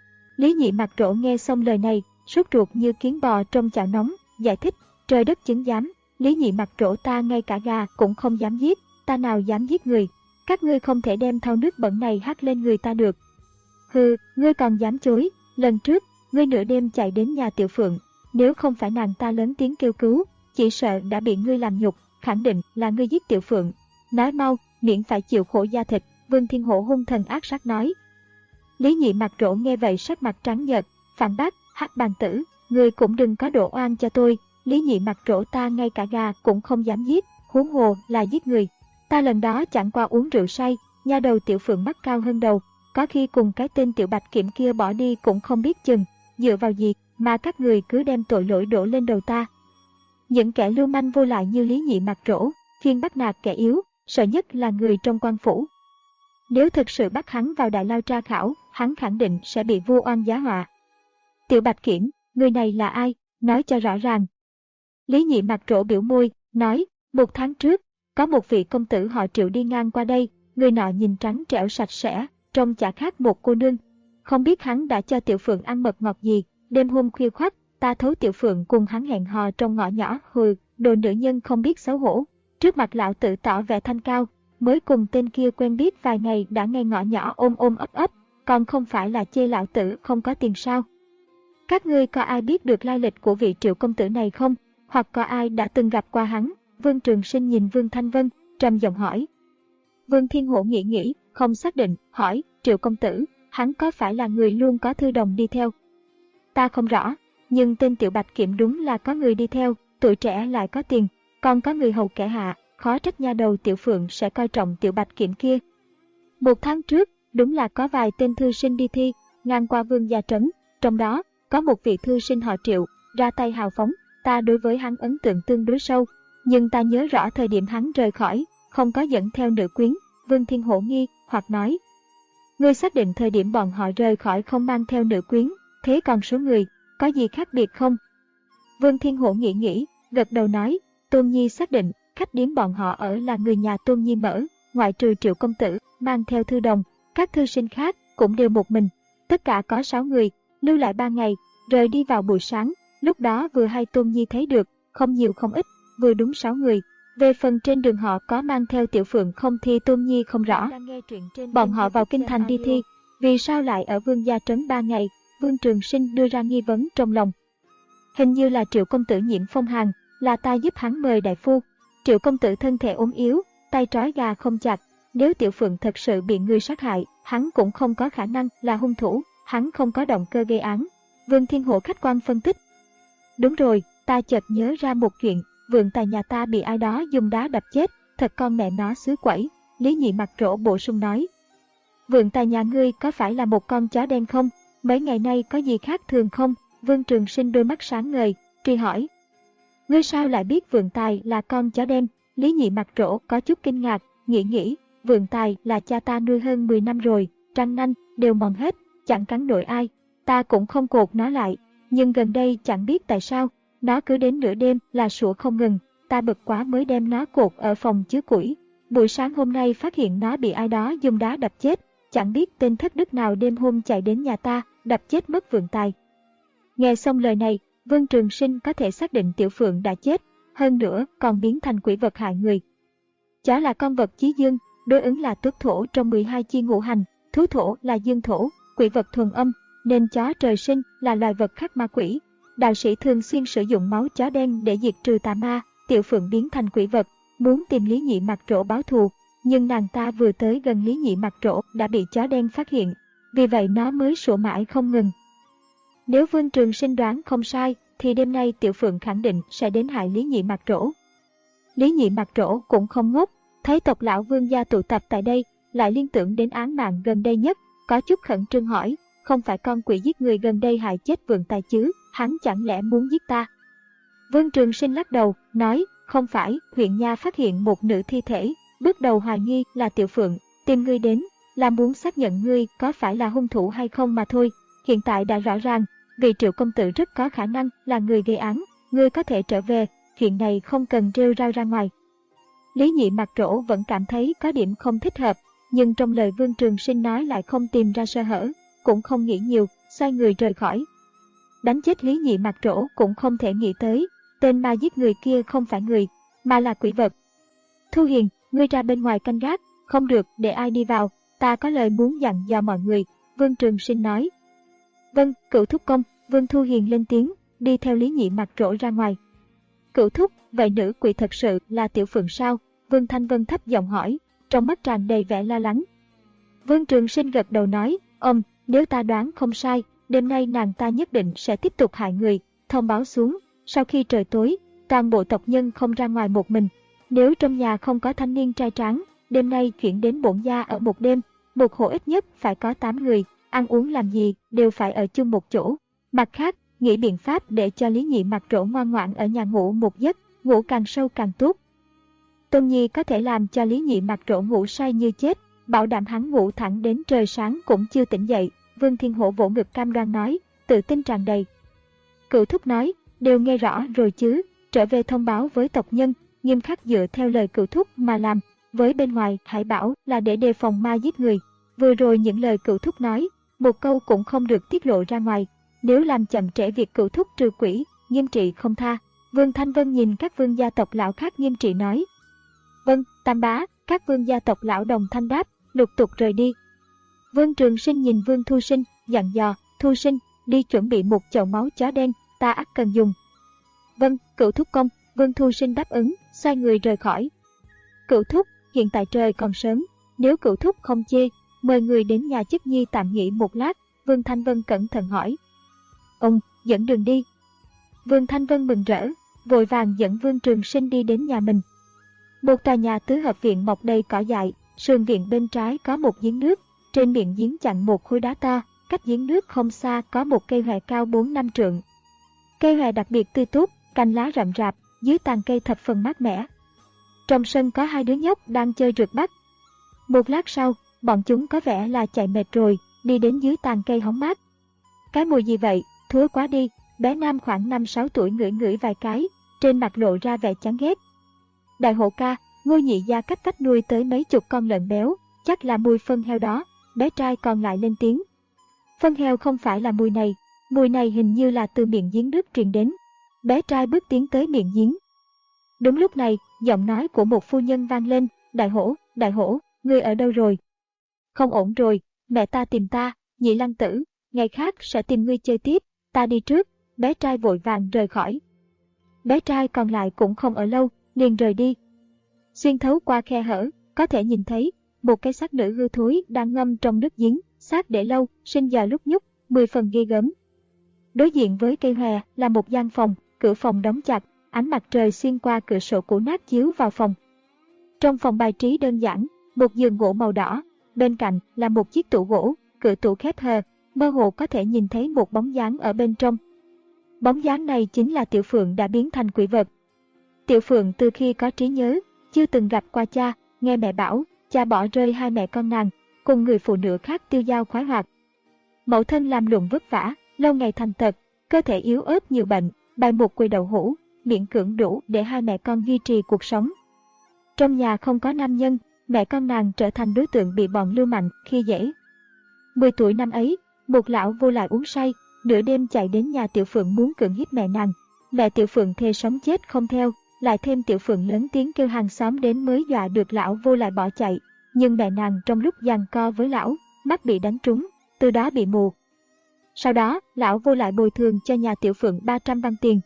Lý Nhị mặt trổ nghe xong lời này, sốt ruột như kiến bò trong chảo nóng, giải thích, trời đất chứng giám, Lý Nhị mặt trổ ta ngay cả gà cũng không dám giết, ta nào dám giết người, các ngươi không thể đem thau nước bẩn này hắt lên người ta được. Hừ, ngươi còn dám chối, lần trước, ngươi nửa đêm chạy đến nhà Tiểu Phượng, nếu không phải nàng ta lớn tiếng kêu cứu, chỉ sợ đã bị ngươi làm nhục, khẳng định là ngươi giết Tiểu Phượng. Nói mau, miễn phải chịu khổ da thịt, Vương Thiên Hổ hung thần ác sát nói. Lý Nhị mặt trổ nghe vậy sắc mặt trắng nhợt, phản bác, hắc bàn tử, ngươi cũng đừng có đổ oan cho tôi, Lý Nhị mặt trổ ta ngay cả gà cũng không dám giết, huống hồ là giết người. Ta lần đó chẳng qua uống rượu say, nha đầu Tiểu Phượng mắt cao hơn đầu, có khi cùng cái tên Tiểu Bạch Kiểm kia bỏ đi cũng không biết chừng, dựa vào gì mà các người cứ đem tội lỗi đổ lên đầu ta. Những kẻ lưu manh vô lại như Lý Nhị mặt trổ, chuyên bắt nạt kẻ yếu, sợ nhất là người trong quan phủ. Nếu thực sự bắt hắn vào đại lao tra khảo, hắn khẳng định sẽ bị vu oan giá họa. Tiểu Bạch Kiểm, người này là ai? Nói cho rõ ràng. Lý Nhị mặt trổ biểu môi, nói, một tháng trước, có một vị công tử họ Triệu đi ngang qua đây, người nọ nhìn trắng trẻo sạch sẽ, trông chả khác một cô nương. Không biết hắn đã cho Tiểu Phượng ăn mật ngọt gì, đêm hôm khuya khoắt, ta thấu Tiểu Phượng cùng hắn hẹn hò trong ngõ nhỏ, hừ, đồ nữ nhân không biết xấu hổ. Trước mặt lão tử tỏ vẻ thanh cao, mới cùng tên kia quen biết vài ngày đã ngay ngõ nhỏ ôm ôm ấp ấp, còn không phải là chê lão tử không có tiền sao? Các ngươi có ai biết được lai lịch của vị Triệu công tử này không? Hoặc có ai đã từng gặp qua hắn? Vương Trường Sinh nhìn Vương Thanh Vân, trầm giọng hỏi. Vương Thiên Hổ nghĩ nghĩ, không xác định, hỏi, Triệu công tử, hắn có phải là người luôn có thư đồng đi theo? Ta không rõ, nhưng tên Tiểu Bạch Kiểm đúng là có người đi theo, tuổi trẻ lại có tiền, còn có người hầu kẻ hạ, khó trách nha đầu Tiểu Phượng sẽ coi trọng Tiểu Bạch Kiểm kia. Một tháng trước, đúng là có vài tên thư sinh đi thi, ngang qua Vương Gia Trấn, trong đó, có một vị thư sinh họ Triệu, ra tay hào phóng, ta đối với hắn ấn tượng tương đối sâu, nhưng ta nhớ rõ thời điểm hắn rời khỏi, không có dẫn theo nữ quyến. Vương Thiên Hổ nghi, hoặc nói. Ngươi xác định thời điểm bọn họ rời khỏi không mang theo nữ quyến, thế còn số người, có gì khác biệt không? Vương Thiên Hổ nghĩ nghĩ, gật đầu nói, Tôn Nhi xác định, khách điếm bọn họ ở là người nhà Tôn Nhi mở, ngoại trừ Triệu công tử, mang theo thư đồng, các thư sinh khác cũng đều một mình. Tất cả có sáu người, lưu lại ba ngày, rời đi vào buổi sáng. Lúc đó vừa hay Tôn Nhi thấy được, không nhiều không ít, vừa đúng sáu người. Về phần trên đường họ có mang theo Tiểu Phượng không thì Tôn Nhi không rõ. Bọn họ vào kinh thành đi thi, vì sao lại ở Vương gia trấn ba ngày? Vương Trường Sinh đưa ra nghi vấn trong lòng. Hình như là Triệu công tử nhiễm phong hàn, là ta giúp hắn mời đại phu. Triệu công tử thân thể ốm yếu, tay trói gà không chặt. Nếu Tiểu Phượng thật sự bị người sát hại, hắn cũng không có khả năng là hung thủ, hắn không có động cơ gây án. Vương Thiên Hổ khách quan phân tích. Đúng rồi, ta chợt nhớ ra một chuyện, vườn tài nhà ta bị ai đó dùng đá đập chết, thật con mẹ nó xứ quẩy. Lý Nhị mặt rỗ bổ sung nói. Vườn tài nhà ngươi có phải là một con chó đen không? Mấy ngày nay có gì khác thường không? Vương Trường Sinh đôi mắt sáng ngời, truy hỏi. Ngươi sao lại biết vườn tài là con chó đen? Lý Nhị mặt rỗ có chút kinh ngạc, nghĩ nghĩ, vườn tài là cha ta nuôi hơn mười năm rồi, răng nanh đều mòn hết, chẳng cắn nổi ai. Ta cũng không cột nó lại, nhưng gần đây chẳng biết tại sao, nó cứ đến nửa đêm là sủa không ngừng, ta bực quá mới đem nó cột ở phòng chứa củi. Buổi sáng hôm nay phát hiện nó bị ai đó dùng đá đập chết, chẳng biết tên thất đức nào đêm hôm chạy đến nhà ta, đập chết mất vườn tài. Nghe xong lời này, Vương Trường Sinh có thể xác định Tiểu Phượng đã chết, hơn nữa còn biến thành quỷ vật hại người. Chó là con vật chí dương, đối ứng là tuất thổ trong mười hai chi ngũ hành, thú thổ là dương thổ, quỷ vật thuần âm, nên chó trời sinh là loài vật khắc ma quỷ. Đạo sĩ thường xuyên sử dụng máu chó đen để diệt trừ tà ma. Tiểu Phượng biến thành quỷ vật, muốn tìm Lý Nhị mặt rỗ báo thù, nhưng nàng ta vừa tới gần Lý Nhị mặt rỗ đã bị chó đen phát hiện, vì vậy nó mới sủa mãi không ngừng. Nếu Vương Trường Sinh đoán không sai, thì đêm nay Tiểu Phượng khẳng định sẽ đến hại Lý Nhị mặt rỗ. Lý Nhị mặt rỗ cũng không ngốc, thấy tộc lão Vương gia tụ tập tại đây, lại liên tưởng đến án mạng gần đây nhất, có chút khẩn trương hỏi, không phải con quỷ giết người gần đây hại chết vườn tài chứ, hắn chẳng lẽ muốn giết ta? Vương Trường Sinh lắc đầu, nói, không phải, huyện nha phát hiện một nữ thi thể, bước đầu hoài nghi là Tiểu Phượng, tìm ngươi đến, là muốn xác nhận ngươi có phải là hung thủ hay không mà thôi. Hiện tại đã rõ ràng, vì Triệu công tử rất có khả năng là người gây án, ngươi có thể trở về, chuyện này không cần rêu rao ra ngoài. Lý Nhị mặt rỗ vẫn cảm thấy có điểm không thích hợp, nhưng trong lời Vương Trường Sinh nói lại không tìm ra sơ hở, cũng không nghĩ nhiều, xoay người rời khỏi. Đánh chết Lý Nhị mặt rỗ cũng không thể nghĩ tới, tên ma giết người kia không phải người, mà là quỷ vật. Thu Hiền, ngươi ra bên ngoài canh gác, không được để ai đi vào, ta có lời muốn dặn dò mọi người, Vương Trường Sinh nói. Vâng, Cửu thúc công, Vương Thu Hiền lên tiếng, đi theo Lý Nhị mặt rỗ ra ngoài. Cửu thúc, vậy nữ quỷ thật sự là Tiểu Phượng sao? Vương Thanh Vân thấp giọng hỏi, trong mắt tràn đầy vẻ lo lắng. Vương Trường Sinh gật đầu nói, ông, nếu ta đoán không sai, đêm nay nàng ta nhất định sẽ tiếp tục hại người, thông báo xuống, sau khi trời tối, toàn bộ tộc nhân không ra ngoài một mình. Nếu trong nhà không có thanh niên trai tráng, đêm nay chuyển đến bổn gia ở một đêm, một hộ ít nhất phải có tám người, ăn uống làm gì đều phải ở chung một chỗ. Mặt khác, nghĩ biện pháp để cho Lý Nhị mặt rỗ ngoan ngoãn ở nhà ngủ một giấc, ngủ càng sâu càng tốt. Tôn Nhi có thể làm cho Lý Nhị mặt rỗ ngủ say như chết, bảo đảm hắn ngủ thẳng đến trời sáng cũng chưa tỉnh dậy. Vương Thiên Hổ vỗ ngực cam đoan nói, tự tin tràn đầy. Cửu thúc nói, đều nghe rõ rồi chứ, trở về thông báo với tộc nhân, nghiêm khắc dựa theo lời cửu thúc mà làm, với bên ngoài hãy bảo là để đề phòng ma giết người. Vừa rồi những lời cửu thúc nói, một câu cũng không được tiết lộ ra ngoài, nếu làm chậm trễ việc cửu thúc trừ quỷ, nghiêm trị không tha. Vương Thanh Vân nhìn các vương gia tộc lão khác nghiêm trị nói. Vâng, Tam bá, các vương gia tộc lão đồng thanh đáp, lục tục rời đi. Vương Trường Sinh nhìn Vương Thu Sinh, dặn dò, Thu Sinh, đi chuẩn bị một chậu máu chó đen, ta ắt cần dùng. Vâng, Cửu thúc công, Vương Thu Sinh đáp ứng, xoay người rời khỏi. Cửu thúc, hiện tại trời còn sớm, nếu Cửu thúc không chê, mời người đến nhà chức nhi tạm nghỉ một lát, Vương Thanh Vân cẩn thận hỏi. Ông, dẫn đường đi. Vương Thanh Vân mừng rỡ, vội vàng dẫn Vương Trường Sinh đi đến nhà mình. Một tòa nhà tứ hợp viện mọc đầy cỏ dại, sườn viện bên trái có một giếng nước, trên miệng giếng chặn một khối đá to, cách giếng nước không xa có một cây hòe cao bốn năm trượng. Cây hòe đặc biệt tươi tốt, cành lá rậm rạp, dưới tàn cây thập phần mát mẻ. Trong sân có hai đứa nhóc đang chơi rượt bắt. Một lát sau, bọn chúng có vẻ là chạy mệt rồi, đi đến dưới tàn cây hóng mát. Cái mùi gì vậy, thúi quá đi, bé Nam khoảng năm sáu tuổi ngửi ngửi vài cái, trên mặt lộ ra vẻ chán ghét. Đại hộ ca, Ngô nhị gia cách vách nuôi tới mấy chục con lợn béo, chắc là mùi phân heo đó, bé trai còn lại lên tiếng. Phân heo không phải là mùi này, mùi này hình như là từ miệng giếng nước truyền đến. Bé trai bước tiến tới miệng giếng. Đúng lúc này, giọng nói của một phu nhân vang lên, đại hổ, đại hổ, ngươi ở đâu rồi? Không ổn rồi, mẹ ta tìm ta, Nhị Lăng Tử, ngày khác sẽ tìm ngươi chơi tiếp, ta đi trước. Bé trai vội vàng rời khỏi. Bé trai còn lại cũng không ở lâu, liền rời đi. Xuyên thấu qua khe hở, có thể nhìn thấy một cái xác nữ hư thối đang ngâm trong nước giếng, xác để lâu, sinh già lúc nhúc, mười phần ghê gớm. Đối diện với cây hòe là một gian phòng, cửa phòng đóng chặt, ánh mặt trời xuyên qua cửa sổ cũ nát chiếu vào phòng. Trong phòng bài trí đơn giản, một giường gỗ màu đỏ, bên cạnh là một chiếc tủ gỗ, cửa tủ khép hờ, mơ hồ có thể nhìn thấy một bóng dáng ở bên trong. Bóng dáng này chính là Tiểu Phượng đã biến thành quỷ vật. Tiểu Phượng từ khi có trí nhớ, chưa từng gặp qua cha, nghe mẹ bảo, cha bỏ rơi hai mẹ con nàng, cùng người phụ nữ khác tiêu dao khoái hoạt. Mẫu thân làm lụng vất vả, lâu ngày thành tật, cơ thể yếu ớt nhiều bệnh, bày một quầy đậu hũ, miễn cưỡng đủ để hai mẹ con duy trì cuộc sống. Trong nhà không có nam nhân, mẹ con nàng trở thành đối tượng bị bọn lưu manh khi dễ. Mười tuổi năm ấy, một lão vô lại uống say, nửa đêm chạy đến nhà Tiểu Phượng muốn cưỡng hiếp mẹ nàng. Mẹ Tiểu Phượng thề sống chết không theo, lại thêm Tiểu Phượng lớn tiếng kêu hàng xóm đến mới dọa được lão vô lại bỏ chạy. Nhưng mẹ nàng trong lúc giằng co với lão, mắt bị đánh trúng, từ đó bị mù. Sau đó, lão vô lại bồi thường cho nhà Tiểu Phượng ba trăm văn tiền.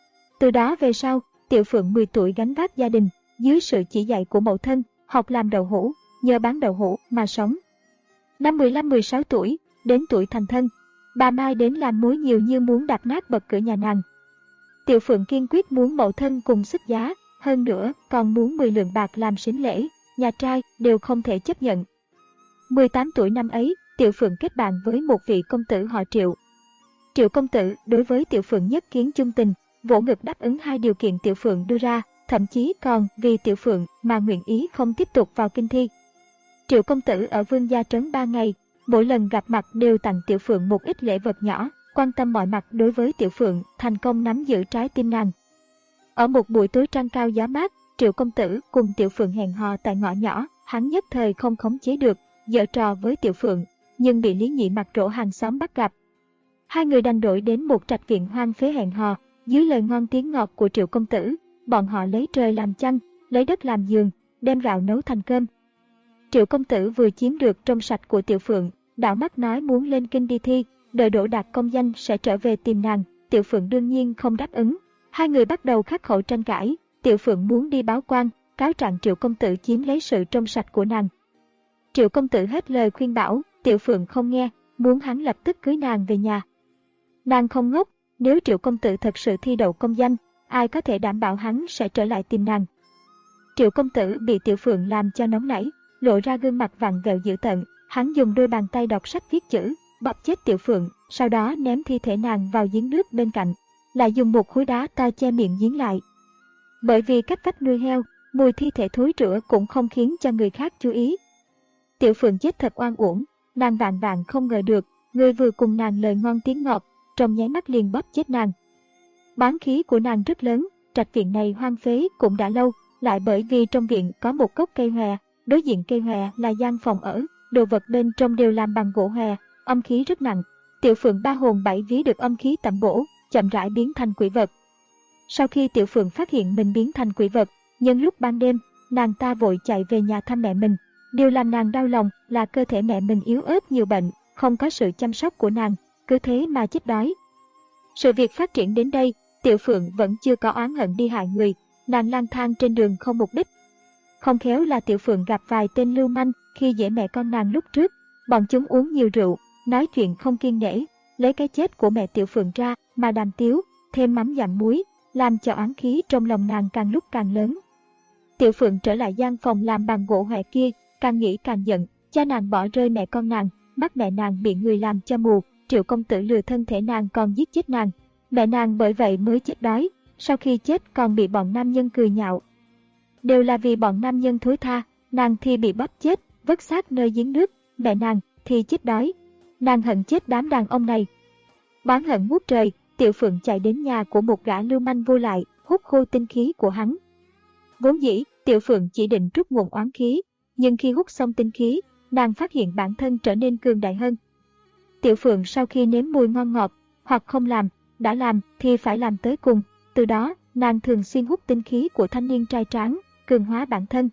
Từ đó về sau, Tiểu Phượng mười tuổi gánh vác gia đình, dưới sự chỉ dạy của mẫu thân, học làm đậu hũ, nhờ bán đậu hũ mà sống. Năm mười lăm mười sáu tuổi, đến tuổi thành thân, bà Mai đến làm mối nhiều như muốn đạp nát bậc cửa nhà nàng. Tiểu Phượng kiên quyết muốn mẫu thân cùng xuất giá, hơn nữa còn muốn mười lượng bạc làm sính lễ, nhà trai đều không thể chấp nhận. mười tám tuổi năm ấy, Tiểu Phượng kết bạn với một vị công tử họ Triệu. Triệu công tử đối với Tiểu Phượng nhất kiến chung tình, vỗ ngực đáp ứng hai điều kiện Tiểu Phượng đưa ra, thậm chí còn vì Tiểu Phượng mà nguyện ý không tiếp tục vào kinh thi. Triệu công tử ở Vương gia trấn ba ngày, mỗi lần gặp mặt đều tặng Tiểu Phượng một ít lễ vật nhỏ, quan tâm mọi mặt đối với Tiểu Phượng, thành công nắm giữ trái tim nàng. Ở một buổi tối trăng cao gió mát, Triệu công tử cùng Tiểu Phượng hẹn hò tại ngõ nhỏ, hắn nhất thời không khống chế được, giở trò với Tiểu Phượng, nhưng bị Lý Nhị mặt rỗ hàng xóm bắt gặp. Hai người đành đổi đến một trạch viện hoang phế hẹn hò, dưới lời ngon tiếng ngọt của Triệu công tử, bọn họ lấy trời làm chăn, lấy đất làm giường, đem gạo nấu thành cơm. Triệu công tử vừa chiếm được trong sạch của Tiểu Phượng, đảo mắt nói muốn lên kinh đi thi, đợi đỗ đạt công danh sẽ trở về tìm nàng. Tiểu Phượng đương nhiên không đáp ứng. Hai người bắt đầu khắc khẩu tranh cãi. Tiểu Phượng muốn đi báo quan, cáo trạng Triệu công tử chiếm lấy sự trong sạch của nàng. Triệu công tử hết lời khuyên bảo, Tiểu Phượng không nghe, muốn hắn lập tức cưới nàng về nhà. Nàng không ngốc, nếu Triệu công tử thật sự thi đậu công danh, ai có thể đảm bảo hắn sẽ trở lại tìm nàng. Triệu công tử bị Tiểu Phượng làm cho nóng nảy, lộ ra gương mặt vặn vẹo dữ tợn, hắn dùng đôi bàn tay đọc sách viết chữ, bóp chết Tiểu Phượng, sau đó ném thi thể nàng vào giếng nước bên cạnh, lại dùng một khối đá to che miệng giếng lại. Bởi vì cách vách nuôi heo, mùi thi thể thối rữa cũng không khiến cho người khác chú ý. Tiểu Phượng chết thật oan uổng, nàng vạn vạn không ngờ được, người vừa cùng nàng lời ngon tiếng ngọt, trong nháy mắt liền bóp chết nàng. Bán khí của nàng rất lớn, trạch viện này hoang phế cũng đã lâu, lại bởi vì trong viện có một gốc cây hòe, đối diện cây hòe là gian phòng ở, đồ vật bên trong đều làm bằng gỗ hòe, âm khí rất nặng. Tiểu Phượng ba hồn bảy vía được âm khí tẩm bổ, chậm rãi biến thành quỷ vật. Sau khi Tiểu Phượng phát hiện mình biến thành quỷ vật, nhân lúc ban đêm, nàng ta vội chạy về nhà thăm mẹ mình. Điều làm nàng đau lòng là cơ thể mẹ mình yếu ớt nhiều bệnh, không có sự chăm sóc của nàng, cứ thế mà chết đói. Sự việc phát triển đến đây, Tiểu Phượng vẫn chưa có oán hận đi hại người, nàng lang thang trên đường không mục đích. Không khéo là Tiểu Phượng gặp vài tên lưu manh khi dễ mẹ con nàng lúc trước, bọn chúng uống nhiều rượu, nói chuyện không kiêng nể, lấy cái chết của mẹ Tiểu Phượng ra mà đàm tiếu, thêm mắm dặm muối, làm cho oán khí trong lòng nàng càng lúc càng lớn. Tiểu Phượng trở lại gian phòng làm bằng gỗ hòe kia, càng nghĩ càng giận, cha nàng bỏ rơi mẹ con nàng, mắt mẹ nàng bị người làm cho mù, Triệu công tử lừa thân thể nàng còn giết chết nàng. Mẹ nàng bởi vậy mới chết đói, sau khi chết còn bị bọn nam nhân cười nhạo. Đều là vì bọn nam nhân thối tha, nàng thì bị bóp chết, vứt xác nơi giếng nước, mẹ nàng thì chết đói. Nàng hận chết đám đàn ông này. Oán hận ngút trời, Tiểu Phượng chạy đến nhà của một gã lưu manh vô lại, hút khô tinh khí của hắn. Vốn dĩ, Tiểu Phượng chỉ định trút nguồn oán khí, nhưng khi hút xong tinh khí, nàng phát hiện bản thân trở nên cường đại hơn. Tiểu Phượng sau khi nếm mùi ngon ngọt, hoặc không làm, đã làm thì phải làm tới cùng, từ đó nàng thường xuyên hút tinh khí của thanh niên trai tráng, cường hóa bản thân.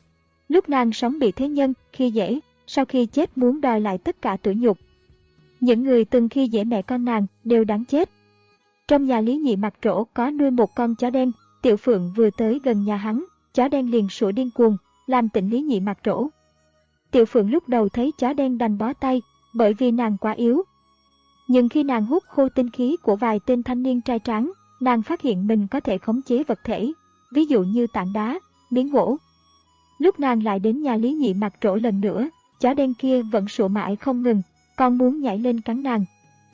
Lúc nàng sống bị thế nhân khi dễ, sau khi chết muốn đòi lại tất cả tủi nhục. Những người từng khi dễ mẹ con nàng đều đáng chết. Trong nhà Lý Nhị Mặc Trổ có nuôi một con chó đen, Tiểu Phượng vừa tới gần nhà hắn, chó đen liền sủa điên cuồng, làm tỉnh Lý Nhị Mặc Trổ. Tiểu Phượng lúc đầu thấy chó đen đành bó tay, bởi vì nàng quá yếu. Nhưng khi nàng hút khô tinh khí của vài tên thanh niên trai tráng, nàng phát hiện mình có thể khống chế vật thể, ví dụ như tảng đá, miếng gỗ. Lúc nàng lại đến nhà Lý Nhị Mặc Trổ lần nữa, chó đen kia vẫn sủa mãi không ngừng, còn muốn nhảy lên cắn nàng.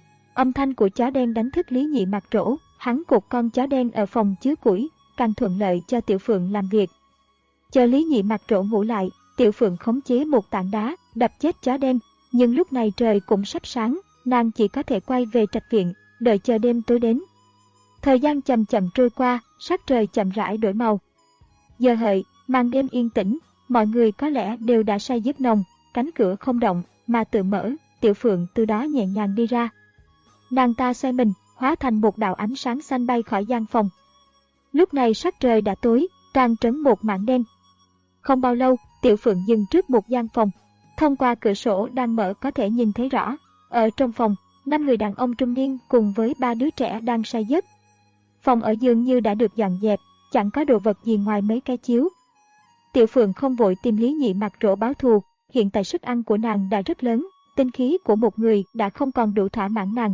Âm thanh của chó đen đánh thức Lý Nhị Mặc Trổ, hắn cột con chó đen ở phòng chứa củi, càng thuận lợi cho Tiểu Phượng làm việc. Chờ Lý Nhị Mặc Trổ ngủ lại, Tiểu Phượng khống chế một tảng đá, đập chết chó đen, nhưng lúc này trời cũng sắp sáng, nàng chỉ có thể quay về trạch viện, đợi chờ đêm tối đến. Thời gian chậm chậm trôi qua, sắc trời chậm rãi đổi màu. Giờ hợi, màn đêm yên tĩnh, mọi người có lẽ đều đã say giấc nồng, cánh cửa không động mà tự mở, Tiểu Phượng từ đó nhẹ nhàng đi ra. Nàng ta xoay mình, hóa thành một đạo ánh sáng xanh bay khỏi gian phòng. Lúc này sắc trời đã tối, tràn trấn một mảng đen. Không bao lâu, Tiểu Phượng dừng trước một gian phòng. Thông qua cửa sổ đang mở có thể nhìn thấy rõ, ở trong phòng, năm người đàn ông trung niên cùng với ba đứa trẻ đang say giấc. Phòng ở dường như đã được dọn dẹp, chẳng có đồ vật gì ngoài mấy cái chiếu. Tiểu Phượng không vội tìm Lý Nhị Mặc Trổ báo thù, hiện tại sức ăn của nàng đã rất lớn, tinh khí của một người đã không còn đủ thỏa mãn nàng.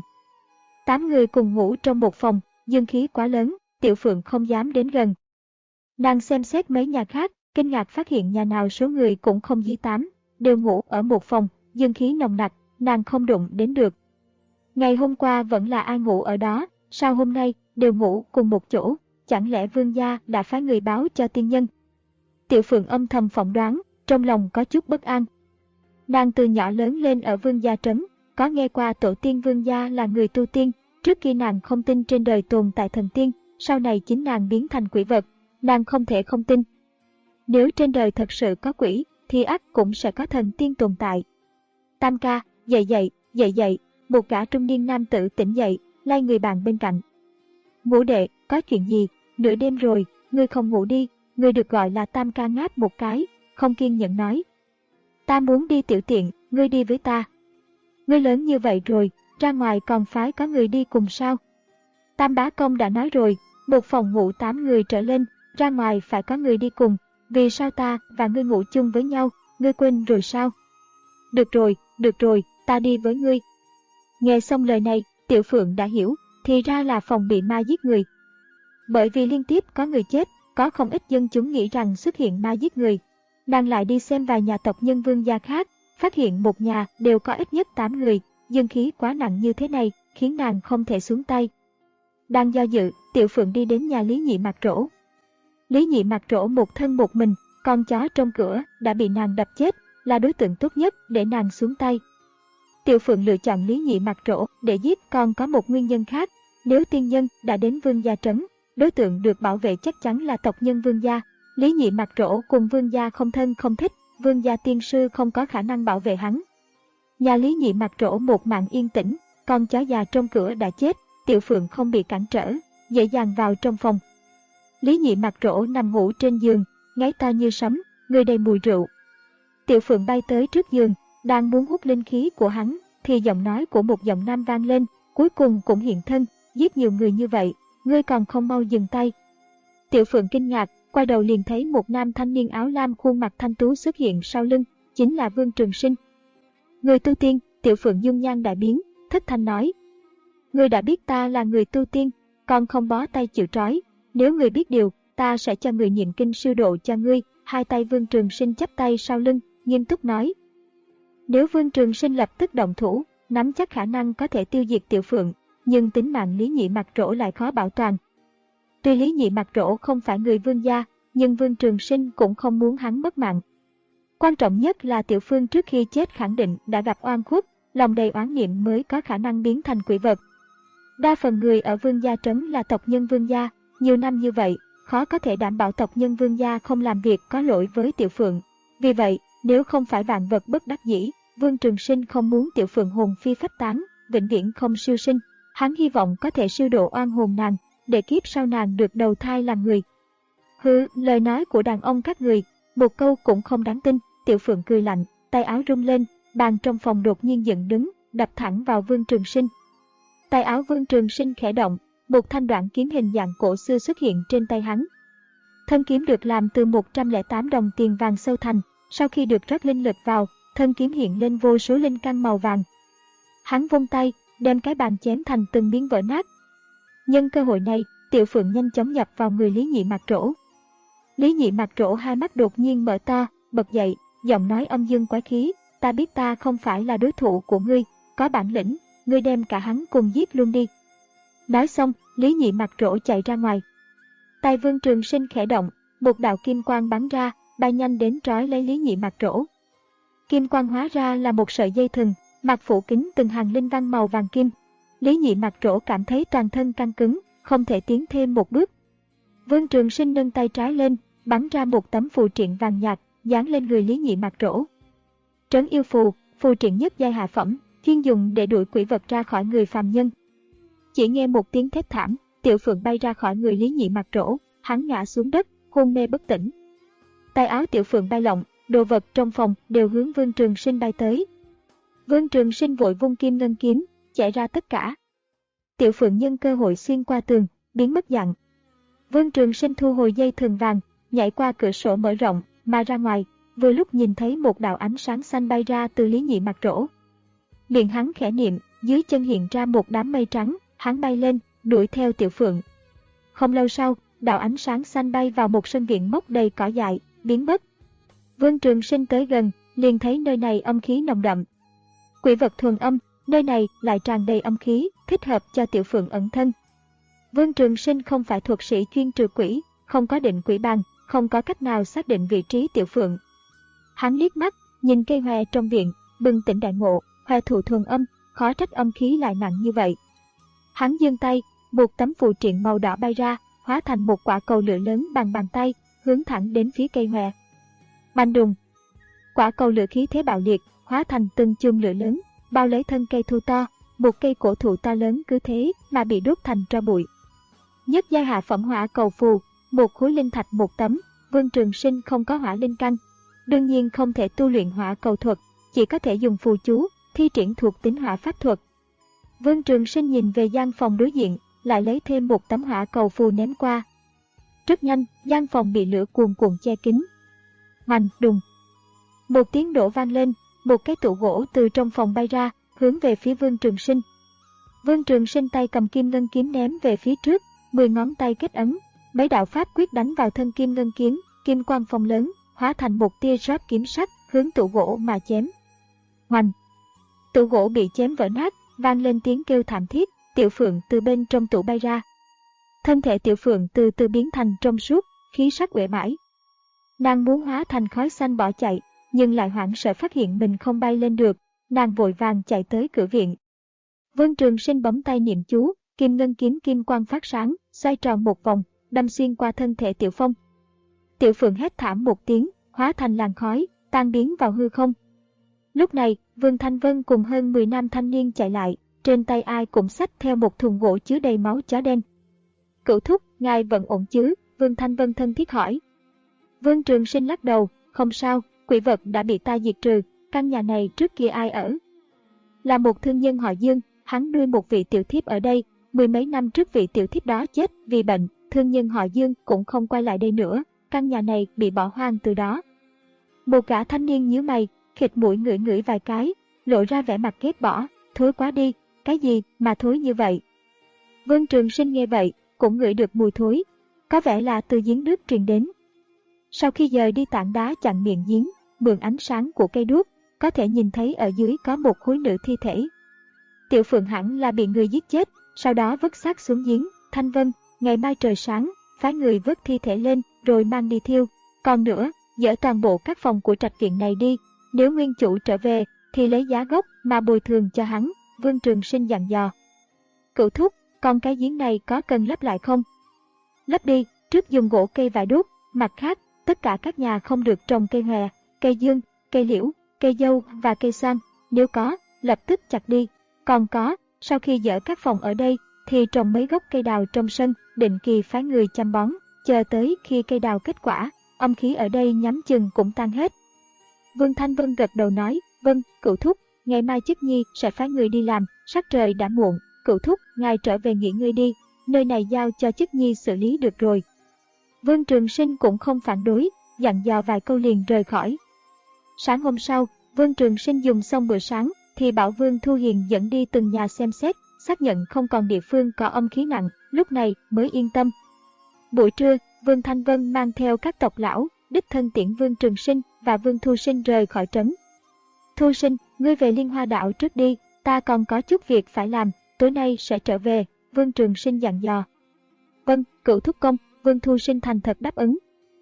Tám người cùng ngủ trong một phòng, dương khí quá lớn, Tiểu Phượng không dám đến gần. Nàng xem xét mấy nhà khác, kinh ngạc phát hiện nhà nào số người cũng không dưới tám, đều ngủ ở một phòng, dương khí nồng nặc, nàng không đụng đến được. Ngày hôm qua vẫn là ai ngủ ở đó, sao hôm nay đều ngủ cùng một chỗ, chẳng lẽ vương gia đã phái người báo cho tiên nhân? Tiểu Phượng âm thầm phỏng đoán, trong lòng có chút bất an. Nàng từ nhỏ lớn lên ở vương gia trấn, có nghe qua tổ tiên vương gia là người tu tiên, trước khi nàng không tin trên đời tồn tại thần tiên, sau này chính nàng biến thành quỷ vật, nàng không thể không tin. Nếu trên đời thật sự có quỷ, thì ắt cũng sẽ có thần tiên tồn tại. Tam ca, dậy dậy, dậy dậy, một gã trung niên nam tử tỉnh dậy, lay người bạn bên cạnh. Ngũ đệ, có chuyện gì, nửa đêm rồi, ngươi không ngủ đi, ngươi được gọi là Tam ca ngáp một cái, không kiên nhẫn nói. Ta muốn đi tiểu tiện, ngươi đi với ta. Ngươi lớn như vậy rồi, ra ngoài còn phái có người đi cùng sao? Tam bá công đã nói rồi, một phòng ngủ tám người trở lên, ra ngoài phải có người đi cùng, vì sao ta và ngươi ngủ chung với nhau, ngươi quên rồi sao? Được rồi, được rồi, ta đi với ngươi. Nghe xong lời này, Tiểu Phượng đã hiểu, thì ra là phòng bị ma giết người. Bởi vì liên tiếp có người chết, có không ít dân chúng nghĩ rằng xuất hiện ma giết người. Nàng lại đi xem vài nhà tộc nhân vương gia khác, phát hiện một nhà đều có ít nhất tám người, dương khí quá nặng như thế này, khiến nàng không thể xuống tay. Đang do dự, Tiểu Phượng đi đến nhà Lý Nhị Mặc Trổ. Lý Nhị Mặc Trổ một thân một mình, con chó trong cửa đã bị nàng đập chết, là đối tượng tốt nhất để nàng xuống tay. Tiểu Phượng lựa chọn Lý Nhị Mặc Trổ để giết còn có một nguyên nhân khác, nếu tiên nhân đã đến vương gia trấn, đối tượng được bảo vệ chắc chắn là tộc nhân vương gia. Lý Nhị Mặc Trổ cùng vương gia không thân không thích, vương gia tiên sư không có khả năng bảo vệ hắn. Nhà Lý Nhị Mặc Trổ một màn yên tĩnh, con chó già trong cửa đã chết, Tiểu Phượng không bị cản trở, dễ dàng vào trong phòng. Lý Nhị Mặc Trổ nằm ngủ trên giường, ngáy to như sấm, người đầy mùi rượu. Tiểu Phượng bay tới trước giường, đang muốn hút linh khí của hắn, thì giọng nói của một giọng nam vang lên, cuối cùng cũng hiện thân, giết nhiều người như vậy, ngươi còn không mau dừng tay. Tiểu Phượng kinh ngạc, quay đầu liền thấy một nam thanh niên áo lam khuôn mặt thanh tú xuất hiện sau lưng, chính là Vương Trường Sinh. Người tu tiên, Tiểu Phượng dung nhan đại biến, thất thanh nói. Ngươi đã biết ta là người tu tiên, còn không bó tay chịu trói, nếu ngươi biết điều, ta sẽ cho người niệm kinh siêu độ cho ngươi. Hai tay Vương Trường Sinh chắp tay sau lưng, nghiêm túc nói. Nếu Vương Trường Sinh lập tức động thủ, nắm chắc khả năng có thể tiêu diệt Tiểu Phượng, nhưng tính mạng Lý Nhị Mặc Trổ lại khó bảo toàn. Tuy Lý Nhị Mặc Trổ không phải người vương gia, nhưng Vương Trường Sinh cũng không muốn hắn mất mạng. Quan trọng nhất là Tiểu Phương trước khi chết khẳng định đã gặp oan khuất, lòng đầy oán niệm mới có khả năng biến thành quỷ vật. Đa phần người ở vương gia trấn là tộc nhân vương gia, nhiều năm như vậy, khó có thể đảm bảo tộc nhân vương gia không làm việc có lỗi với Tiểu Phượng. Vì vậy, nếu không phải vạn vật bất đắc dĩ, Vương Trường Sinh không muốn Tiểu Phượng hồn phi phách tán, vĩnh viễn không siêu sinh. Hắn hy vọng có thể siêu độ oan hồn nàng, để kiếp sau nàng được đầu thai làm người. Hừ, lời nói của đàn ông các người, một câu cũng không đáng tin. Tiểu Phượng cười lạnh, tay áo rung lên, bàn trong phòng đột nhiên dựng đứng, đập thẳng vào Vương Trường Sinh. Tay áo Vương Trường Sinh khẽ động, một thanh đoạn kiếm hình dạng cổ xưa xuất hiện trên tay hắn. Thân kiếm được làm từ một trăm lẻ tám đồng tiền vàng sâu thành, sau khi được rót linh lực vào, thân kiếm hiện lên vô số linh căn màu vàng. Hắn vung tay, đem cái bàn chém thành từng miếng vỡ nát. Nhân cơ hội này, Tiểu Phượng nhanh chóng nhập vào người Lý Nhị Mặc Trổ. Lý Nhị Mặc Trổ hai mắt đột nhiên mở to, bật dậy, giọng nói âm dương quái khí, ta biết ta không phải là đối thủ của ngươi, có bản lĩnh, ngươi đem cả hắn cùng giết luôn đi. Nói xong, Lý Nhị Mặc Trổ chạy ra ngoài. Tay Vương Trường Sinh khẽ động, một đạo kim quang bắn ra, bay nhanh đến trói lấy Lý Nhị Mặc Trổ. Kim quang hóa ra là một sợi dây thừng, mặt phủ kín từng hàng linh văn màu vàng kim. Lý Nhị Mặc Trổ cảm thấy toàn thân căng cứng, không thể tiến thêm một bước. Vương Trường Sinh nâng tay trái lên, bắn ra một tấm phù triện vàng nhạt, dán lên người Lý Nhị Mặc Trổ. Trấn yêu phù, phù triện nhất giai hạ phẩm, chuyên dùng để đuổi quỷ vật ra khỏi người phàm nhân. Chỉ nghe một tiếng thét thảm, Tiểu Phượng bay ra khỏi người Lý Nhị Mặc Trổ, hắn ngã xuống đất, hôn mê bất tỉnh. Tay áo Tiểu Phượng bay lộng, đồ vật trong phòng đều hướng Vương Trường Sinh bay tới. Vương Trường Sinh vội vung kim ngân kiếm, chạy ra tất cả. Tiểu Phượng nhân cơ hội xuyên qua tường, biến mất dạng. Vương Trường Sinh thu hồi dây thừng vàng, nhảy qua cửa sổ mở rộng mà ra ngoài, vừa lúc nhìn thấy một đạo ánh sáng xanh bay ra từ Lý Nhị Mặc Trổ. Miệng hắn khẽ niệm, dưới chân hiện ra một đám mây trắng, hắn bay lên, đuổi theo Tiểu Phượng. Không lâu sau, đạo ánh sáng xanh bay vào một sân viện mốc đầy cỏ dại, biến mất. Vương Trường Sinh tới gần, liền thấy nơi này âm khí nồng đậm. Quỷ vật thuần âm, nơi này lại tràn đầy âm khí, thích hợp cho Tiểu Phượng ẩn thân. Vương Trường Sinh không phải thuật sĩ chuyên trừ quỷ, không có định quỷ bàn, không có cách nào xác định vị trí Tiểu Phượng. Hắn liếc mắt, nhìn cây hòe trong viện, bừng tỉnh đại ngộ, hòe thụ thuần âm, khó trách âm khí lại nặng như vậy. Hắn giương tay, một tấm phù triện màu đỏ bay ra, hóa thành một quả cầu lửa lớn bằng bàn tay, hướng thẳng đến phía cây hòe. Bành đùng, quả cầu lửa khí thế bạo liệt, hóa thành từng chùm lửa lớn, bao lấy thân cây thu to, một cây cổ thụ to lớn cứ thế mà bị đốt thành tro bụi. Nhất giai hạ phẩm hỏa cầu phù, một khối linh thạch một tấm. Vương Trường Sinh không có hỏa linh căn, đương nhiên không thể tu luyện hỏa cầu thuật, chỉ có thể dùng phù chú, thi triển thuộc tính hỏa pháp thuật. Vương Trường Sinh nhìn về gian phòng đối diện, lại lấy thêm một tấm hỏa cầu phù ném qua. Rất nhanh, gian phòng bị lửa cuồn cuộn che kín. Hoành, đùng. Một tiếng nổ vang lên, một cái tủ gỗ từ trong phòng bay ra, hướng về phía Vương Trường Sinh. Vương Trường Sinh tay cầm kim ngân kiếm ném về phía trước, mười ngón tay kết ấn, mấy đạo pháp quyết đánh vào thân kim ngân kiếm, kim quang phong lớn, hóa thành một tia giáp kiếm sắc, hướng tủ gỗ mà chém. Hoành. Tủ gỗ bị chém vỡ nát, vang lên tiếng kêu thảm thiết. Tiểu Phượng từ bên trong tủ bay ra. Thân thể Tiểu Phượng từ từ biến thành trong suốt, khí sắc uể oải. Nàng muốn hóa thành khói xanh bỏ chạy, nhưng lại hoảng sợ phát hiện mình không bay lên được, nàng vội vàng chạy tới cửa viện. Vương Trường Sinh bấm tay niệm chú, kim ngân kiếm kim quang phát sáng, xoay tròn một vòng, đâm xuyên qua thân thể Tiểu Phong. Tiểu Phượng hét thảm một tiếng, hóa thành làn khói, tan biến vào hư không. Lúc này, Vương Thanh Vân cùng hơn mười nam thanh niên chạy lại, trên tay ai cũng xách theo một thùng gỗ chứa đầy máu chó đen. Cửu thúc, ngài vẫn ổn chứ? Vương Thanh Vân thân thiết hỏi. Vương Trường Sinh lắc đầu, không sao, quỷ vật đã bị ta diệt trừ, căn nhà này trước kia ai ở? Là một thương nhân họ Dương, hắn nuôi một vị tiểu thiếp ở đây, mười mấy năm trước vị tiểu thiếp đó chết vì bệnh, thương nhân họ Dương cũng không quay lại đây nữa, căn nhà này bị bỏ hoang từ đó. Một gã thanh niên nhíu mày, khịt mũi ngửi ngửi vài cái, lộ ra vẻ mặt ghét bỏ, thối quá đi, cái gì mà thối như vậy? Vương Trường Sinh nghe vậy, cũng ngửi được mùi thối, có vẻ là từ giếng nước truyền đến. Sau khi dời đi tảng đá chặn miệng giếng, mượn ánh sáng của cây đuốc, có thể nhìn thấy ở dưới có một khối nữ thi thể. Tiểu Phượng hẳn là bị người giết chết, sau đó vứt xác xuống giếng. Thanh Vân, ngày mai trời sáng, phái người vớt thi thể lên, rồi mang đi thiêu. Còn nữa, dỡ toàn bộ các phòng của trạch viện này đi, nếu nguyên chủ trở về, thì lấy giá gốc mà bồi thường cho hắn. Vương Trường Sinh dặn dò. Cửu thúc, còn cái giếng này có cần lấp lại không? Lấp đi, trước dùng gỗ cây vải đốt, mặt khác, tất cả các nhà không được trồng cây hòe, cây dương, cây liễu, cây dâu và cây xoan, nếu có, lập tức chặt đi. Còn có, sau khi dỡ các phòng ở đây, thì trồng mấy gốc cây đào trong sân, định kỳ phái người chăm bón, chờ tới khi cây đào kết quả, âm khí ở đây nhắm chừng cũng tan hết. Vương Thanh Vân gật đầu nói, vâng, cửu thúc, ngày mai chức nhi sẽ phái người đi làm, sắc trời đã muộn, cửu thúc, ngài trở về nghỉ ngơi đi, nơi này giao cho chức nhi xử lý được rồi. Vương Trường Sinh cũng không phản đối, dặn dò vài câu liền rời khỏi. Sáng hôm sau, Vương Trường Sinh dùng xong bữa sáng, thì bảo Vương Thu Hiền dẫn đi từng nhà xem xét, xác nhận không còn địa phương có âm khí nặng, lúc này mới yên tâm. Buổi trưa, Vương Thanh Vân mang theo các tộc lão, đích thân tiễn Vương Trường Sinh và Vương Thu Sinh rời khỏi trấn. Thu Sinh, ngươi về Liên Hoa Đảo trước đi, ta còn có chút việc phải làm, tối nay sẽ trở về, Vương Trường Sinh dặn dò. Vâng, cửu thúc công, Vương Thu Sinh thành thật đáp ứng.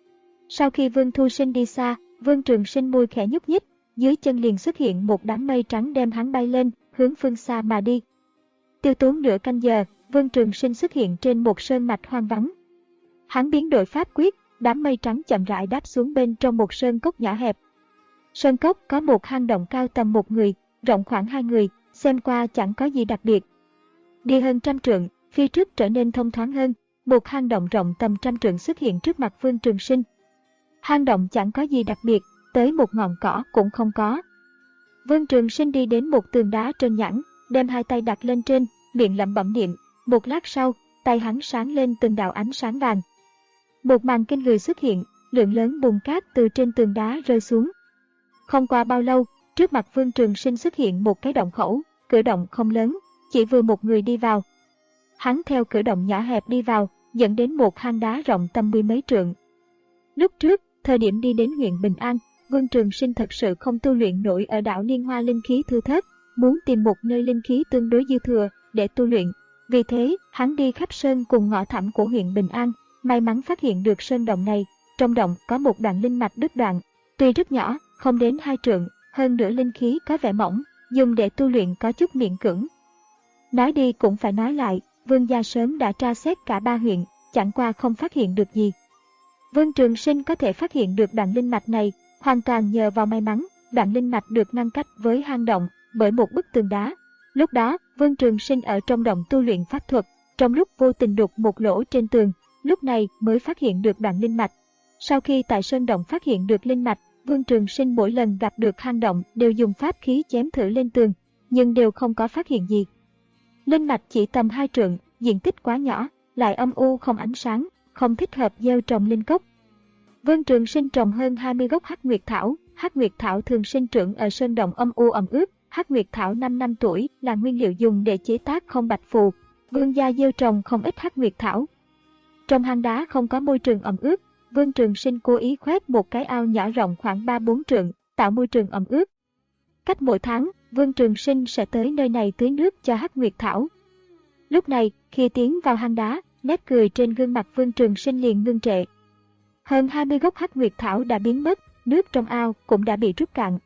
Sau khi Vương Thu Sinh đi xa, Vương Trường Sinh môi khẽ nhúc nhích, dưới chân liền xuất hiện một đám mây trắng đem hắn bay lên, hướng phương xa mà đi. Tiêu tốn nửa canh giờ, Vương Trường Sinh xuất hiện trên một sơn mạch hoang vắng. Hắn biến đổi pháp quyết, đám mây trắng chậm rãi đáp xuống bên trong một sơn cốc nhỏ hẹp. Sơn cốc có một hang động cao tầm một người, rộng khoảng hai người, xem qua chẳng có gì đặc biệt. Đi hơn trăm trượng, phía trước trở nên thông thoáng hơn, một hang động rộng tầm trăm trượng xuất hiện trước mặt Vương Trường Sinh. Hang động chẳng có gì đặc biệt, tới một ngọn cỏ cũng không có. Vương Trường Sinh đi đến một tường đá trơn nhẵn, đem hai tay đặt lên trên, miệng lẩm bẩm niệm. Một lát sau, tay hắn sáng lên từng đạo ánh sáng vàng. Một màn kinh người xuất hiện, lượng lớn bùn cát từ trên tường đá rơi xuống. Không qua bao lâu, trước mặt Vương Trường Sinh xuất hiện một cái động khẩu, cửa động không lớn, chỉ vừa một người đi vào. Hắn theo cửa động nhỏ hẹp đi vào, dẫn đến một hang đá rộng tầm mười mấy trượng. Lúc trước, thời điểm đi đến huyện Bình An, Vương Trường Sinh thật sự không tu luyện nổi ở đảo Liên Hoa linh khí thưa thớt, muốn tìm một nơi linh khí tương đối dư thừa để tu luyện. Vì thế, hắn đi khắp sơn cùng ngõ thẳm của huyện Bình An, may mắn phát hiện được sơn động này. Trong động có một đoạn linh mạch đứt đoạn, tuy rất nhỏ, không đến hai trượng, hơn nữa linh khí có vẻ mỏng, dùng để tu luyện có chút miễn cưỡng. Nói đi cũng phải nói lại, Vương gia sớm đã tra xét cả ba huyện, chẳng qua không phát hiện được gì. Vương Trường Sinh có thể phát hiện được đoạn linh mạch này, hoàn toàn nhờ vào may mắn, đoạn linh mạch được ngăn cách với hang động bởi một bức tường đá. Lúc đó, Vương Trường Sinh ở trong động tu luyện pháp thuật, trong lúc vô tình đục một lỗ trên tường, lúc này mới phát hiện được đoạn linh mạch. Sau khi tại sơn động phát hiện được linh mạch, Vương Trường Sinh mỗi lần gặp được hang động đều dùng pháp khí chém thử lên tường, nhưng đều không có phát hiện gì. Linh mạch chỉ tầm hai trượng, diện tích quá nhỏ, lại âm u không ánh sáng, không thích hợp gieo trồng linh cốc. Vương Trường Sinh trồng hơn hai mươi gốc Hắc Nguyệt Thảo. Hắc Nguyệt Thảo thường sinh trưởng ở sơn động âm u ẩm ướt. Hắc Nguyệt Thảo năm năm tuổi là nguyên liệu dùng để chế tác không bạch phù. Vương gia gieo trồng không ít Hắc Nguyệt Thảo. Trong hang đá không có môi trường ẩm ướt, Vương Trường Sinh cố ý khoét một cái ao nhỏ rộng khoảng ba bốn trượng, tạo môi trường ẩm ướt. Cách mỗi tháng, Vương Trường Sinh sẽ tới nơi này tưới nước cho Hắc Nguyệt Thảo. Lúc này, khi tiến vào hang đá, nét cười trên gương mặt Vương Trường Sinh liền ngưng trệ. Hơn hai mươi gốc Hắc Nguyệt Thảo đã biến mất, nước trong ao cũng đã bị rút cạn.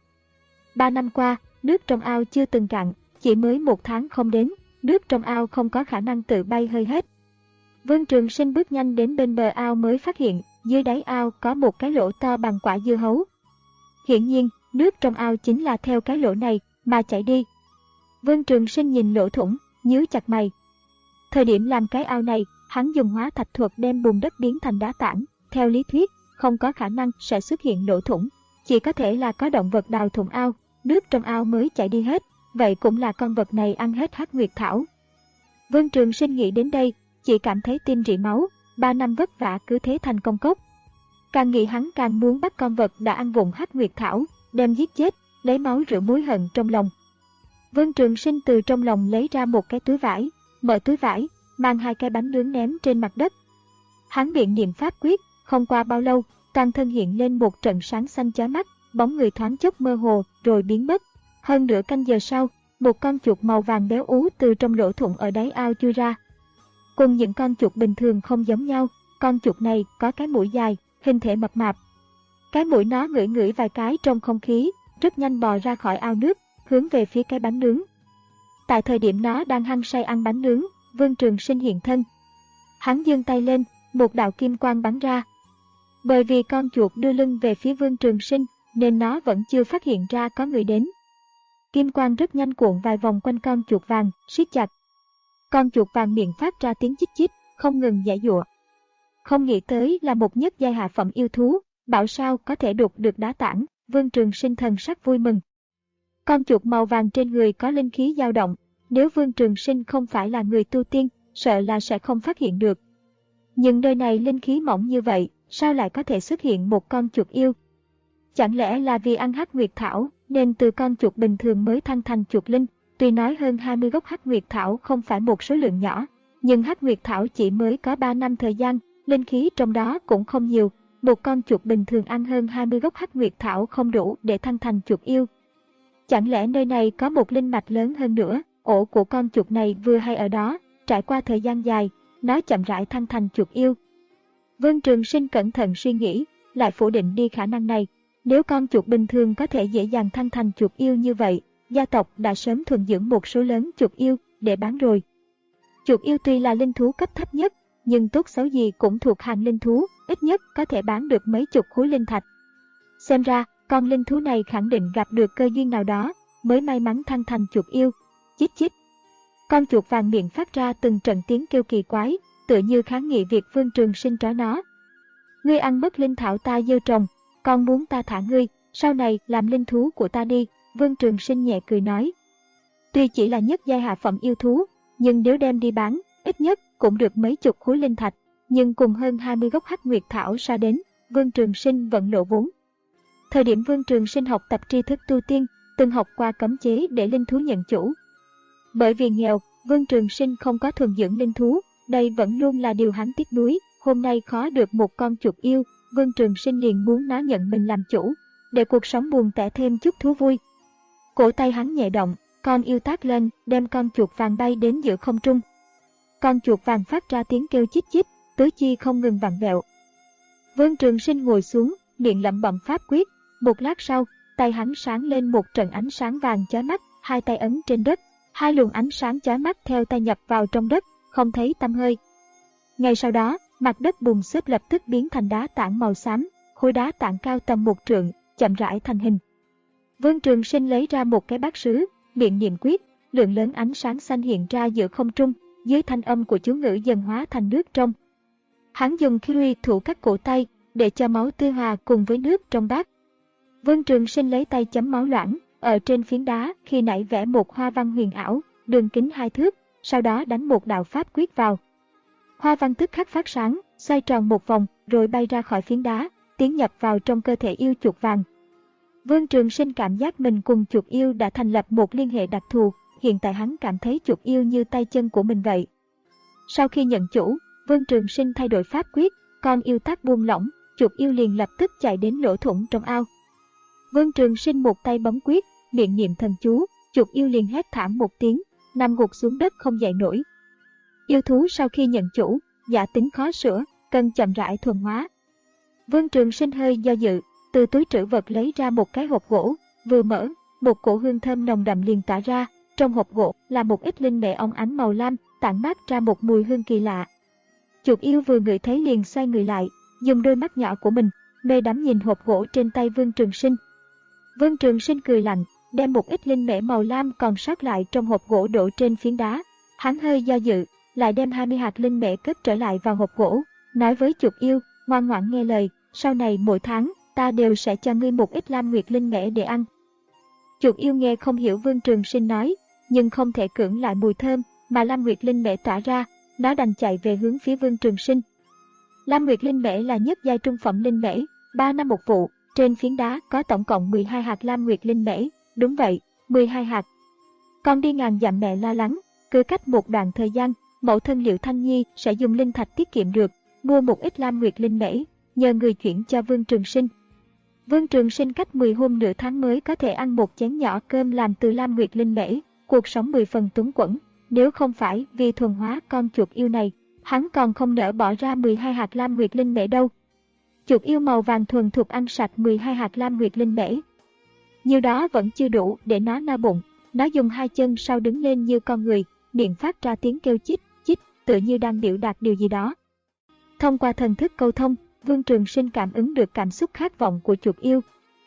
Ba năm qua, nước trong ao chưa từng cạn, chỉ mới một tháng không đến, nước trong ao không có khả năng tự bay hơi hết. Vương Trường Sinh bước nhanh đến bên bờ ao mới phát hiện, dưới đáy ao có một cái lỗ to bằng quả dưa hấu. Hiển nhiên, nước trong ao chính là theo cái lỗ này mà chảy đi. Vương Trường Sinh nhìn lỗ thủng, nhíu chặt mày. Thời điểm làm cái ao này, hắn dùng hóa thạch thuật đem bùn đất biến thành đá tảng. Theo lý thuyết, không có khả năng sẽ xuất hiện lỗ thủng, chỉ có thể là có động vật đào thủng ao, nước trong ao mới chảy đi hết, vậy cũng là con vật này ăn hết Hắc Nguyệt Thảo. Vương Trường Sinh nghĩ đến đây, chỉ cảm thấy tim rỉ máu, ba năm vất vả cứ thế thành công cốc. Càng nghĩ hắn càng muốn bắt con vật đã ăn vụng Hắc Nguyệt Thảo, đem giết chết, lấy máu rửa mối hận trong lòng. Vương Trường Sinh từ trong lòng lấy ra một cái túi vải, mở túi vải, mang hai cái bánh nướng ném trên mặt đất. Hắn miệng niệm pháp quyết, không qua bao lâu, toàn thân hiện lên một trận sáng xanh chói mắt, bóng người thoáng chốc mơ hồ rồi biến mất. Hơn nửa canh giờ sau, một con chuột màu vàng béo ú từ trong lỗ thủng ở đáy ao chui ra. Cùng những con chuột bình thường không giống nhau, con chuột này có cái mũi dài, hình thể mập mạp. Cái mũi nó ngửi ngửi vài cái trong không khí, rất nhanh bò ra khỏi ao nước, hướng về phía cái bánh nướng. Tại thời điểm nó đang hăng say ăn bánh nướng, Vương Trường Sinh hiện thân. Hắn giương tay lên, một đạo kim quang bắn ra. Bởi vì con chuột đưa lưng về phía Vương Trường Sinh, nên nó vẫn chưa phát hiện ra có người đến. Kim quang rất nhanh cuộn vài vòng quanh con chuột vàng, siết chặt. Con chuột vàng miệng phát ra tiếng chích chích, không ngừng giãy giụa. Không nghĩ tới là một nhất giai hạ phẩm yêu thú, bảo sao có thể đục được đá tảng, Vương Trường Sinh thần sắc vui mừng. Con chuột màu vàng trên người có linh khí dao động, nếu Vương Trường Sinh không phải là người tu tiên, sợ là sẽ không phát hiện được. Nhưng nơi này linh khí mỏng như vậy, sao lại có thể xuất hiện một con chuột yêu? Chẳng lẽ là vì ăn hắc nguyệt thảo, nên từ con chuột bình thường mới thăng thành chuột linh? Tuy nói hơn hai mươi gốc hắc nguyệt thảo không phải một số lượng nhỏ, nhưng hắc nguyệt thảo chỉ mới có ba năm thời gian, linh khí trong đó cũng không nhiều. Một con chuột bình thường ăn hơn hai mươi gốc hắc nguyệt thảo không đủ để thăng thành chuột yêu. Chẳng lẽ nơi này có một linh mạch lớn hơn nữa, ổ của con chuột này vừa hay ở đó, trải qua thời gian dài, nó chậm rãi thăng thành chuột yêu. Vương Trường Sinh cẩn thận suy nghĩ, lại phủ định đi khả năng này. Nếu con chuột bình thường có thể dễ dàng thăng thành chuột yêu như vậy, gia tộc đã sớm thuần dưỡng một số lớn chuột yêu để bán rồi. Chuột yêu tuy là linh thú cấp thấp nhất, nhưng tốt xấu gì cũng thuộc hàng linh thú, ít nhất có thể bán được mấy chục khối linh thạch. Xem ra, con linh thú này khẳng định gặp được cơ duyên nào đó, mới may mắn thăng thành chuột yêu. Chích chích. Con chuột vàng miệng phát ra từng trận tiếng kêu kỳ quái, tựa như kháng nghị việc Vương Trường Sinh trói nó. Ngươi ăn mất linh thảo ta gieo trồng, con muốn ta thả ngươi, sau này làm linh thú của ta đi, Vương Trường Sinh nhẹ cười nói. Tuy chỉ là nhất giai hạ phẩm yêu thú, nhưng nếu đem đi bán, ít nhất cũng được mấy chục khối linh thạch, nhưng cùng hơn hai mươi gốc hắc nguyệt thảo so đến, Vương Trường Sinh vẫn lộ vốn. Thời điểm Vương Trường Sinh học tập tri thức tu tiên, từng học qua cấm chế để linh thú nhận chủ. Bởi vì nghèo, Vương Trường Sinh không có thuần dưỡng linh thú, đây vẫn luôn là điều hắn tiếc nuối. Hôm nay khó được một con chuột yêu, Vương Trường Sinh liền muốn nó nhận mình làm chủ, để cuộc sống buồn tẻ thêm chút thú vui. Cổ tay hắn nhẹ động, con yêu tác lên, đem con chuột vàng bay đến giữa không trung. Con chuột vàng phát ra tiếng kêu chích chích, tứ chi không ngừng vặn vẹo. Vương Trường Sinh ngồi xuống, miệng lẩm bẩm pháp quyết. Một lát sau, tay hắn sáng lên một trận ánh sáng vàng chói mắt, hai tay ấn trên đất, hai luồng ánh sáng chói mắt theo tay nhập vào trong đất, không thấy tăm hơi. Ngay sau đó, mặt đất bùn xếp lập tức biến thành đá tảng màu xám, khối đá tảng cao tầm một trượng, chậm rãi thành hình. Vương Trường Sinh lấy ra một cái bát sứ, miệng niệm quyết, lượng lớn ánh sáng xanh hiện ra giữa không trung, dưới thanh âm của chú ngữ dần hóa thành nước trong. Hắn dùng khí thủ cắt cổ tay, để cho máu tươi hòa cùng với nước trong bát. Vương Trường Sinh lấy tay chấm máu loãng, ở trên phiến đá khi nãy vẽ một hoa văn huyền ảo, đường kính hai thước, sau đó đánh một đạo pháp quyết vào. Hoa văn tức khắc phát sáng, xoay tròn một vòng, rồi bay ra khỏi phiến đá, tiến nhập vào trong cơ thể yêu chuột vàng. Vương Trường Sinh cảm giác mình cùng chuột yêu đã thành lập một liên hệ đặc thù, hiện tại hắn cảm thấy chuột yêu như tay chân của mình vậy. Sau khi nhận chủ, Vương Trường Sinh thay đổi pháp quyết, con yêu tác buông lỏng, chuột yêu liền lập tức chạy đến lỗ thủng trong ao. Vương Trường Sinh một tay bấm quyết, miệng niệm thần chú, chuột yêu liền hét thảm một tiếng, nằm gục xuống đất không dậy nổi. Yêu thú sau khi nhận chủ, giả tính khó sửa, cần chậm rãi thuần hóa. Vương Trường Sinh hơi do dự, từ túi trữ vật lấy ra một cái hộp gỗ, vừa mở, một cổ hương thơm nồng đậm liền tỏa ra. Trong hộp gỗ là một ít linh mệ óng ánh màu lam, tản mát ra một mùi hương kỳ lạ. Chuột yêu vừa ngửi thấy liền xoay người lại, dùng đôi mắt nhỏ của mình mê đắm nhìn hộp gỗ trên tay Vương Trường Sinh. Vương Trường Sinh cười lạnh, đem một ít linh mễ màu lam còn sót lại trong hộp gỗ đổ trên phiến đá. Hắn hơi do dự, lại đem hai mươi hạt linh mễ cất trở lại vào hộp gỗ, nói với chuột yêu, ngoan ngoãn nghe lời, sau này mỗi tháng ta đều sẽ cho ngươi một ít lam nguyệt linh mễ để ăn. Chuột yêu nghe không hiểu Vương Trường Sinh nói, nhưng không thể cưỡng lại mùi thơm mà lam nguyệt linh mễ tỏa ra, nó đành chạy về hướng phía Vương Trường Sinh. Lam nguyệt linh mễ là nhất giai trung phẩm linh mễ, ba năm một vụ, trên phiến đá có tổng cộng mười hai hạt lam nguyệt linh mễ, đúng vậy, mười hai hạt. Con đi ngàn dặm mẹ lo lắng, cứ cách một đoạn thời gian, mẫu thân Liệu Thanh Nhi sẽ dùng linh thạch tiết kiệm được, mua một ít lam nguyệt linh mễ, nhờ người chuyển cho Vương Trường Sinh. Vương Trường Sinh cách mười hôm nửa tháng mới có thể ăn một chén nhỏ cơm làm từ lam nguyệt linh mễ, cuộc sống mười phần túng quẫn. Nếu không phải vì thuần hóa con chuột yêu này, hắn còn không nỡ bỏ ra mười hai hạt lam nguyệt linh mễ đâu. Chuột yêu màu vàng thuần thục ăn sạch mười hai hạt lam nguyệt linh mễ. Nhiều đó vẫn chưa đủ để nó no bụng, nó dùng hai chân sau đứng lên như con người, miệng phát ra tiếng kêu chích chích, tựa như đang biểu đạt điều gì đó. Thông qua thần thức câu thông, Vương Trường Sinh cảm ứng được cảm xúc khát vọng của chuột yêu.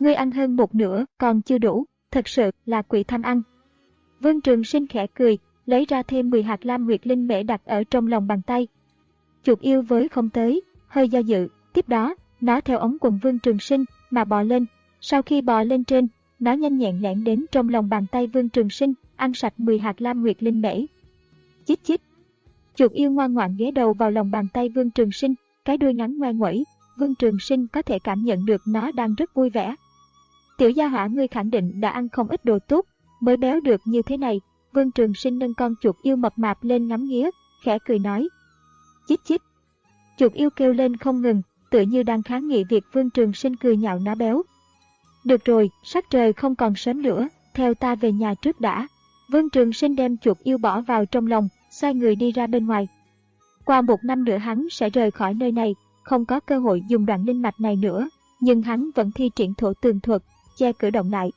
Ngươi ăn hơn một nửa còn chưa đủ, thật sự là quỷ tham ăn. Vương Trường Sinh khẽ cười, lấy ra thêm mười hạt lam nguyệt linh mễ đặt ở trong lòng bàn tay. Chuột yêu với không tới, hơi do dự, tiếp đó, nó theo ống quần Vương Trường Sinh mà bò lên. Sau khi bò lên trên, nó nhanh nhẹn lẻn đến trong lòng bàn tay Vương Trường Sinh, ăn sạch mười hạt lam nguyệt linh mễ. Chít chít. Chuột yêu ngoan ngoãn ghé đầu vào lòng bàn tay Vương Trường Sinh, cái đuôi ngắn ngoe nguẩy. Vương Trường Sinh có thể cảm nhận được nó đang rất vui vẻ. Tiểu gia hỏa, ngươi khẳng định đã ăn không ít đồ tốt, mới béo được như thế này. Vương Trường Sinh nâng con chuột yêu mập mạp lên ngắm nghía, khẽ cười nói. Chít chít. Chuột yêu kêu lên không ngừng, tựa như đang kháng nghị việc Vương Trường Sinh cười nhạo nó béo. Được rồi, sắc trời không còn sớm nữa, theo ta về nhà trước đã. Vương Trường Sinh đem chuột yêu bỏ vào trong lòng, xoay người đi ra bên ngoài. Qua một năm nữa hắn sẽ rời khỏi nơi này, không có cơ hội dùng đoạn linh mạch này nữa, nhưng hắn vẫn thi triển thổ tường thuật, che cửa động lại.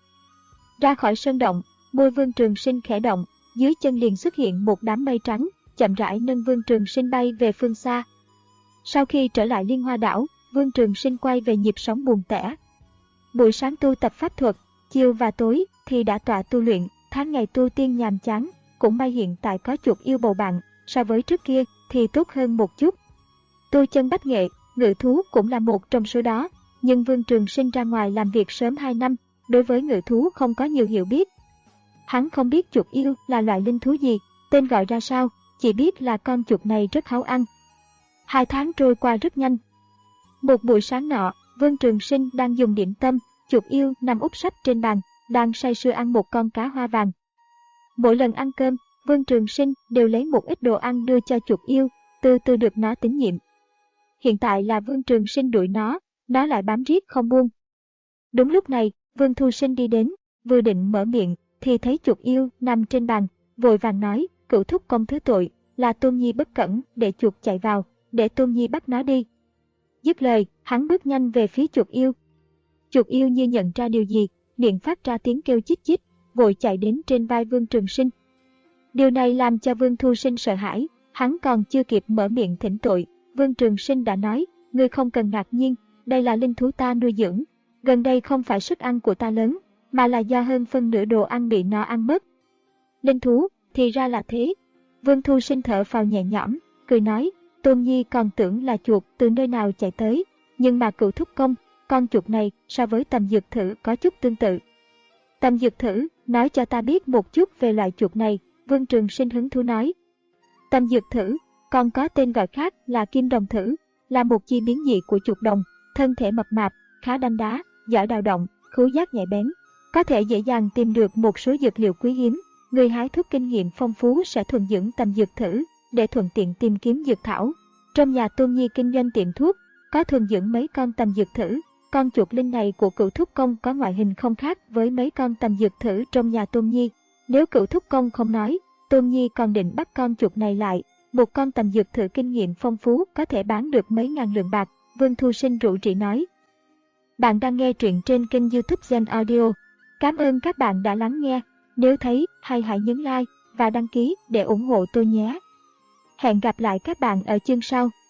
Ra khỏi sơn động, môi Vương Trường Sinh khẽ động, dưới chân liền xuất hiện một đám mây trắng, chậm rãi nâng Vương Trường Sinh bay về phương xa. Sau khi trở lại Liên Hoa đảo, Vương Trường Sinh quay về nhịp sống buồn tẻ. Buổi sáng tu tập pháp thuật, chiều và tối thì đã tọa tu luyện, tháng ngày tu tiên nhàm chán, cũng may hiện tại có chuột yêu bầu bạn, so với trước kia thì tốt hơn một chút. Tu chân bách nghệ, ngự thú cũng là một trong số đó, nhưng Vương Trường Sinh ra ngoài làm việc sớm hai năm, đối với ngự thú không có nhiều hiểu biết. Hắn không biết chuột yêu là loại linh thú gì, tên gọi ra sao, chỉ biết là con chuột này rất háu ăn. Hai tháng trôi qua rất nhanh. Một buổi sáng nọ, Vương Trường Sinh đang dùng điểm tâm, chuột yêu nằm úp sách trên bàn, đang say sưa ăn một con cá hoa vàng. Mỗi lần ăn cơm, Vương Trường Sinh đều lấy một ít đồ ăn đưa cho chuột yêu, từ từ được nó tín nhiệm. Hiện tại là Vương Trường Sinh đuổi nó, nó lại bám riết không buông. Đúng lúc này, Vương Thu Sinh đi đến, vừa định mở miệng, thì thấy chuột yêu nằm trên bàn, vội vàng nói, cửu thúc công thứ tội, là Tôn Nhi bất cẩn, để chuột chạy vào, để Tôn Nhi bắt nó đi. Dứt lời, hắn bước nhanh về phía chuột yêu. Chuột yêu như nhận ra điều gì, miệng phát ra tiếng kêu chít chít, vội chạy đến trên vai Vương Trường Sinh. Điều này làm cho Vương Thu Sinh sợ hãi, hắn còn chưa kịp mở miệng thỉnh tội, Vương Trường Sinh đã nói, ngươi không cần ngạc nhiên, đây là linh thú ta nuôi dưỡng, gần đây không phải sức ăn của ta lớn, mà là do hơn phân nửa đồ ăn bị nó ăn mất. Linh thú, thì ra là thế. Vương Thu Sinh thở phào nhẹ nhõm, cười nói, Tôn Nhi còn tưởng là chuột từ nơi nào chạy tới, nhưng mà cửu thúc công, con chuột này so với tầm dược thử có chút tương tự. Tầm dược thử, nói cho ta biết một chút về loại chuột này, Vương Trường Sinh hứng thú nói. Tầm dược thử, còn có tên gọi khác là kim đồng thử, là một chi biến dị của chuột đồng, thân thể mập mạp, khá đanh đá, giỏi đào động, khứu giác nhạy bén, có thể dễ dàng tìm được một số dược liệu quý hiếm. Người hái thuốc kinh nghiệm phong phú sẽ thuần dưỡng tầm dược thử, để thuận tiện tìm kiếm dược thảo. Trong nhà Tôn Nhi kinh doanh tiệm thuốc, có thuần dưỡng mấy con tầm dược thử. Con chuột linh này của cửu thúc công có ngoại hình không khác với mấy con tầm dược thử trong nhà Tôn Nhi. Nếu cửu thúc công không nói, Tôn Nhi còn định bắt con chuột này lại. Một con tầm dược thử kinh nghiệm phong phú có thể bán được mấy ngàn lượng bạc, Vương Thu Sinh rủ rỉ nói. Bạn đang nghe truyện trên kênh YouTube Gen Audio. Cảm ơn các bạn đã lắng nghe. Nếu thấy hay hãy nhấn like và đăng ký để ủng hộ tôi nhé. Hẹn gặp lại các bạn ở chương sau.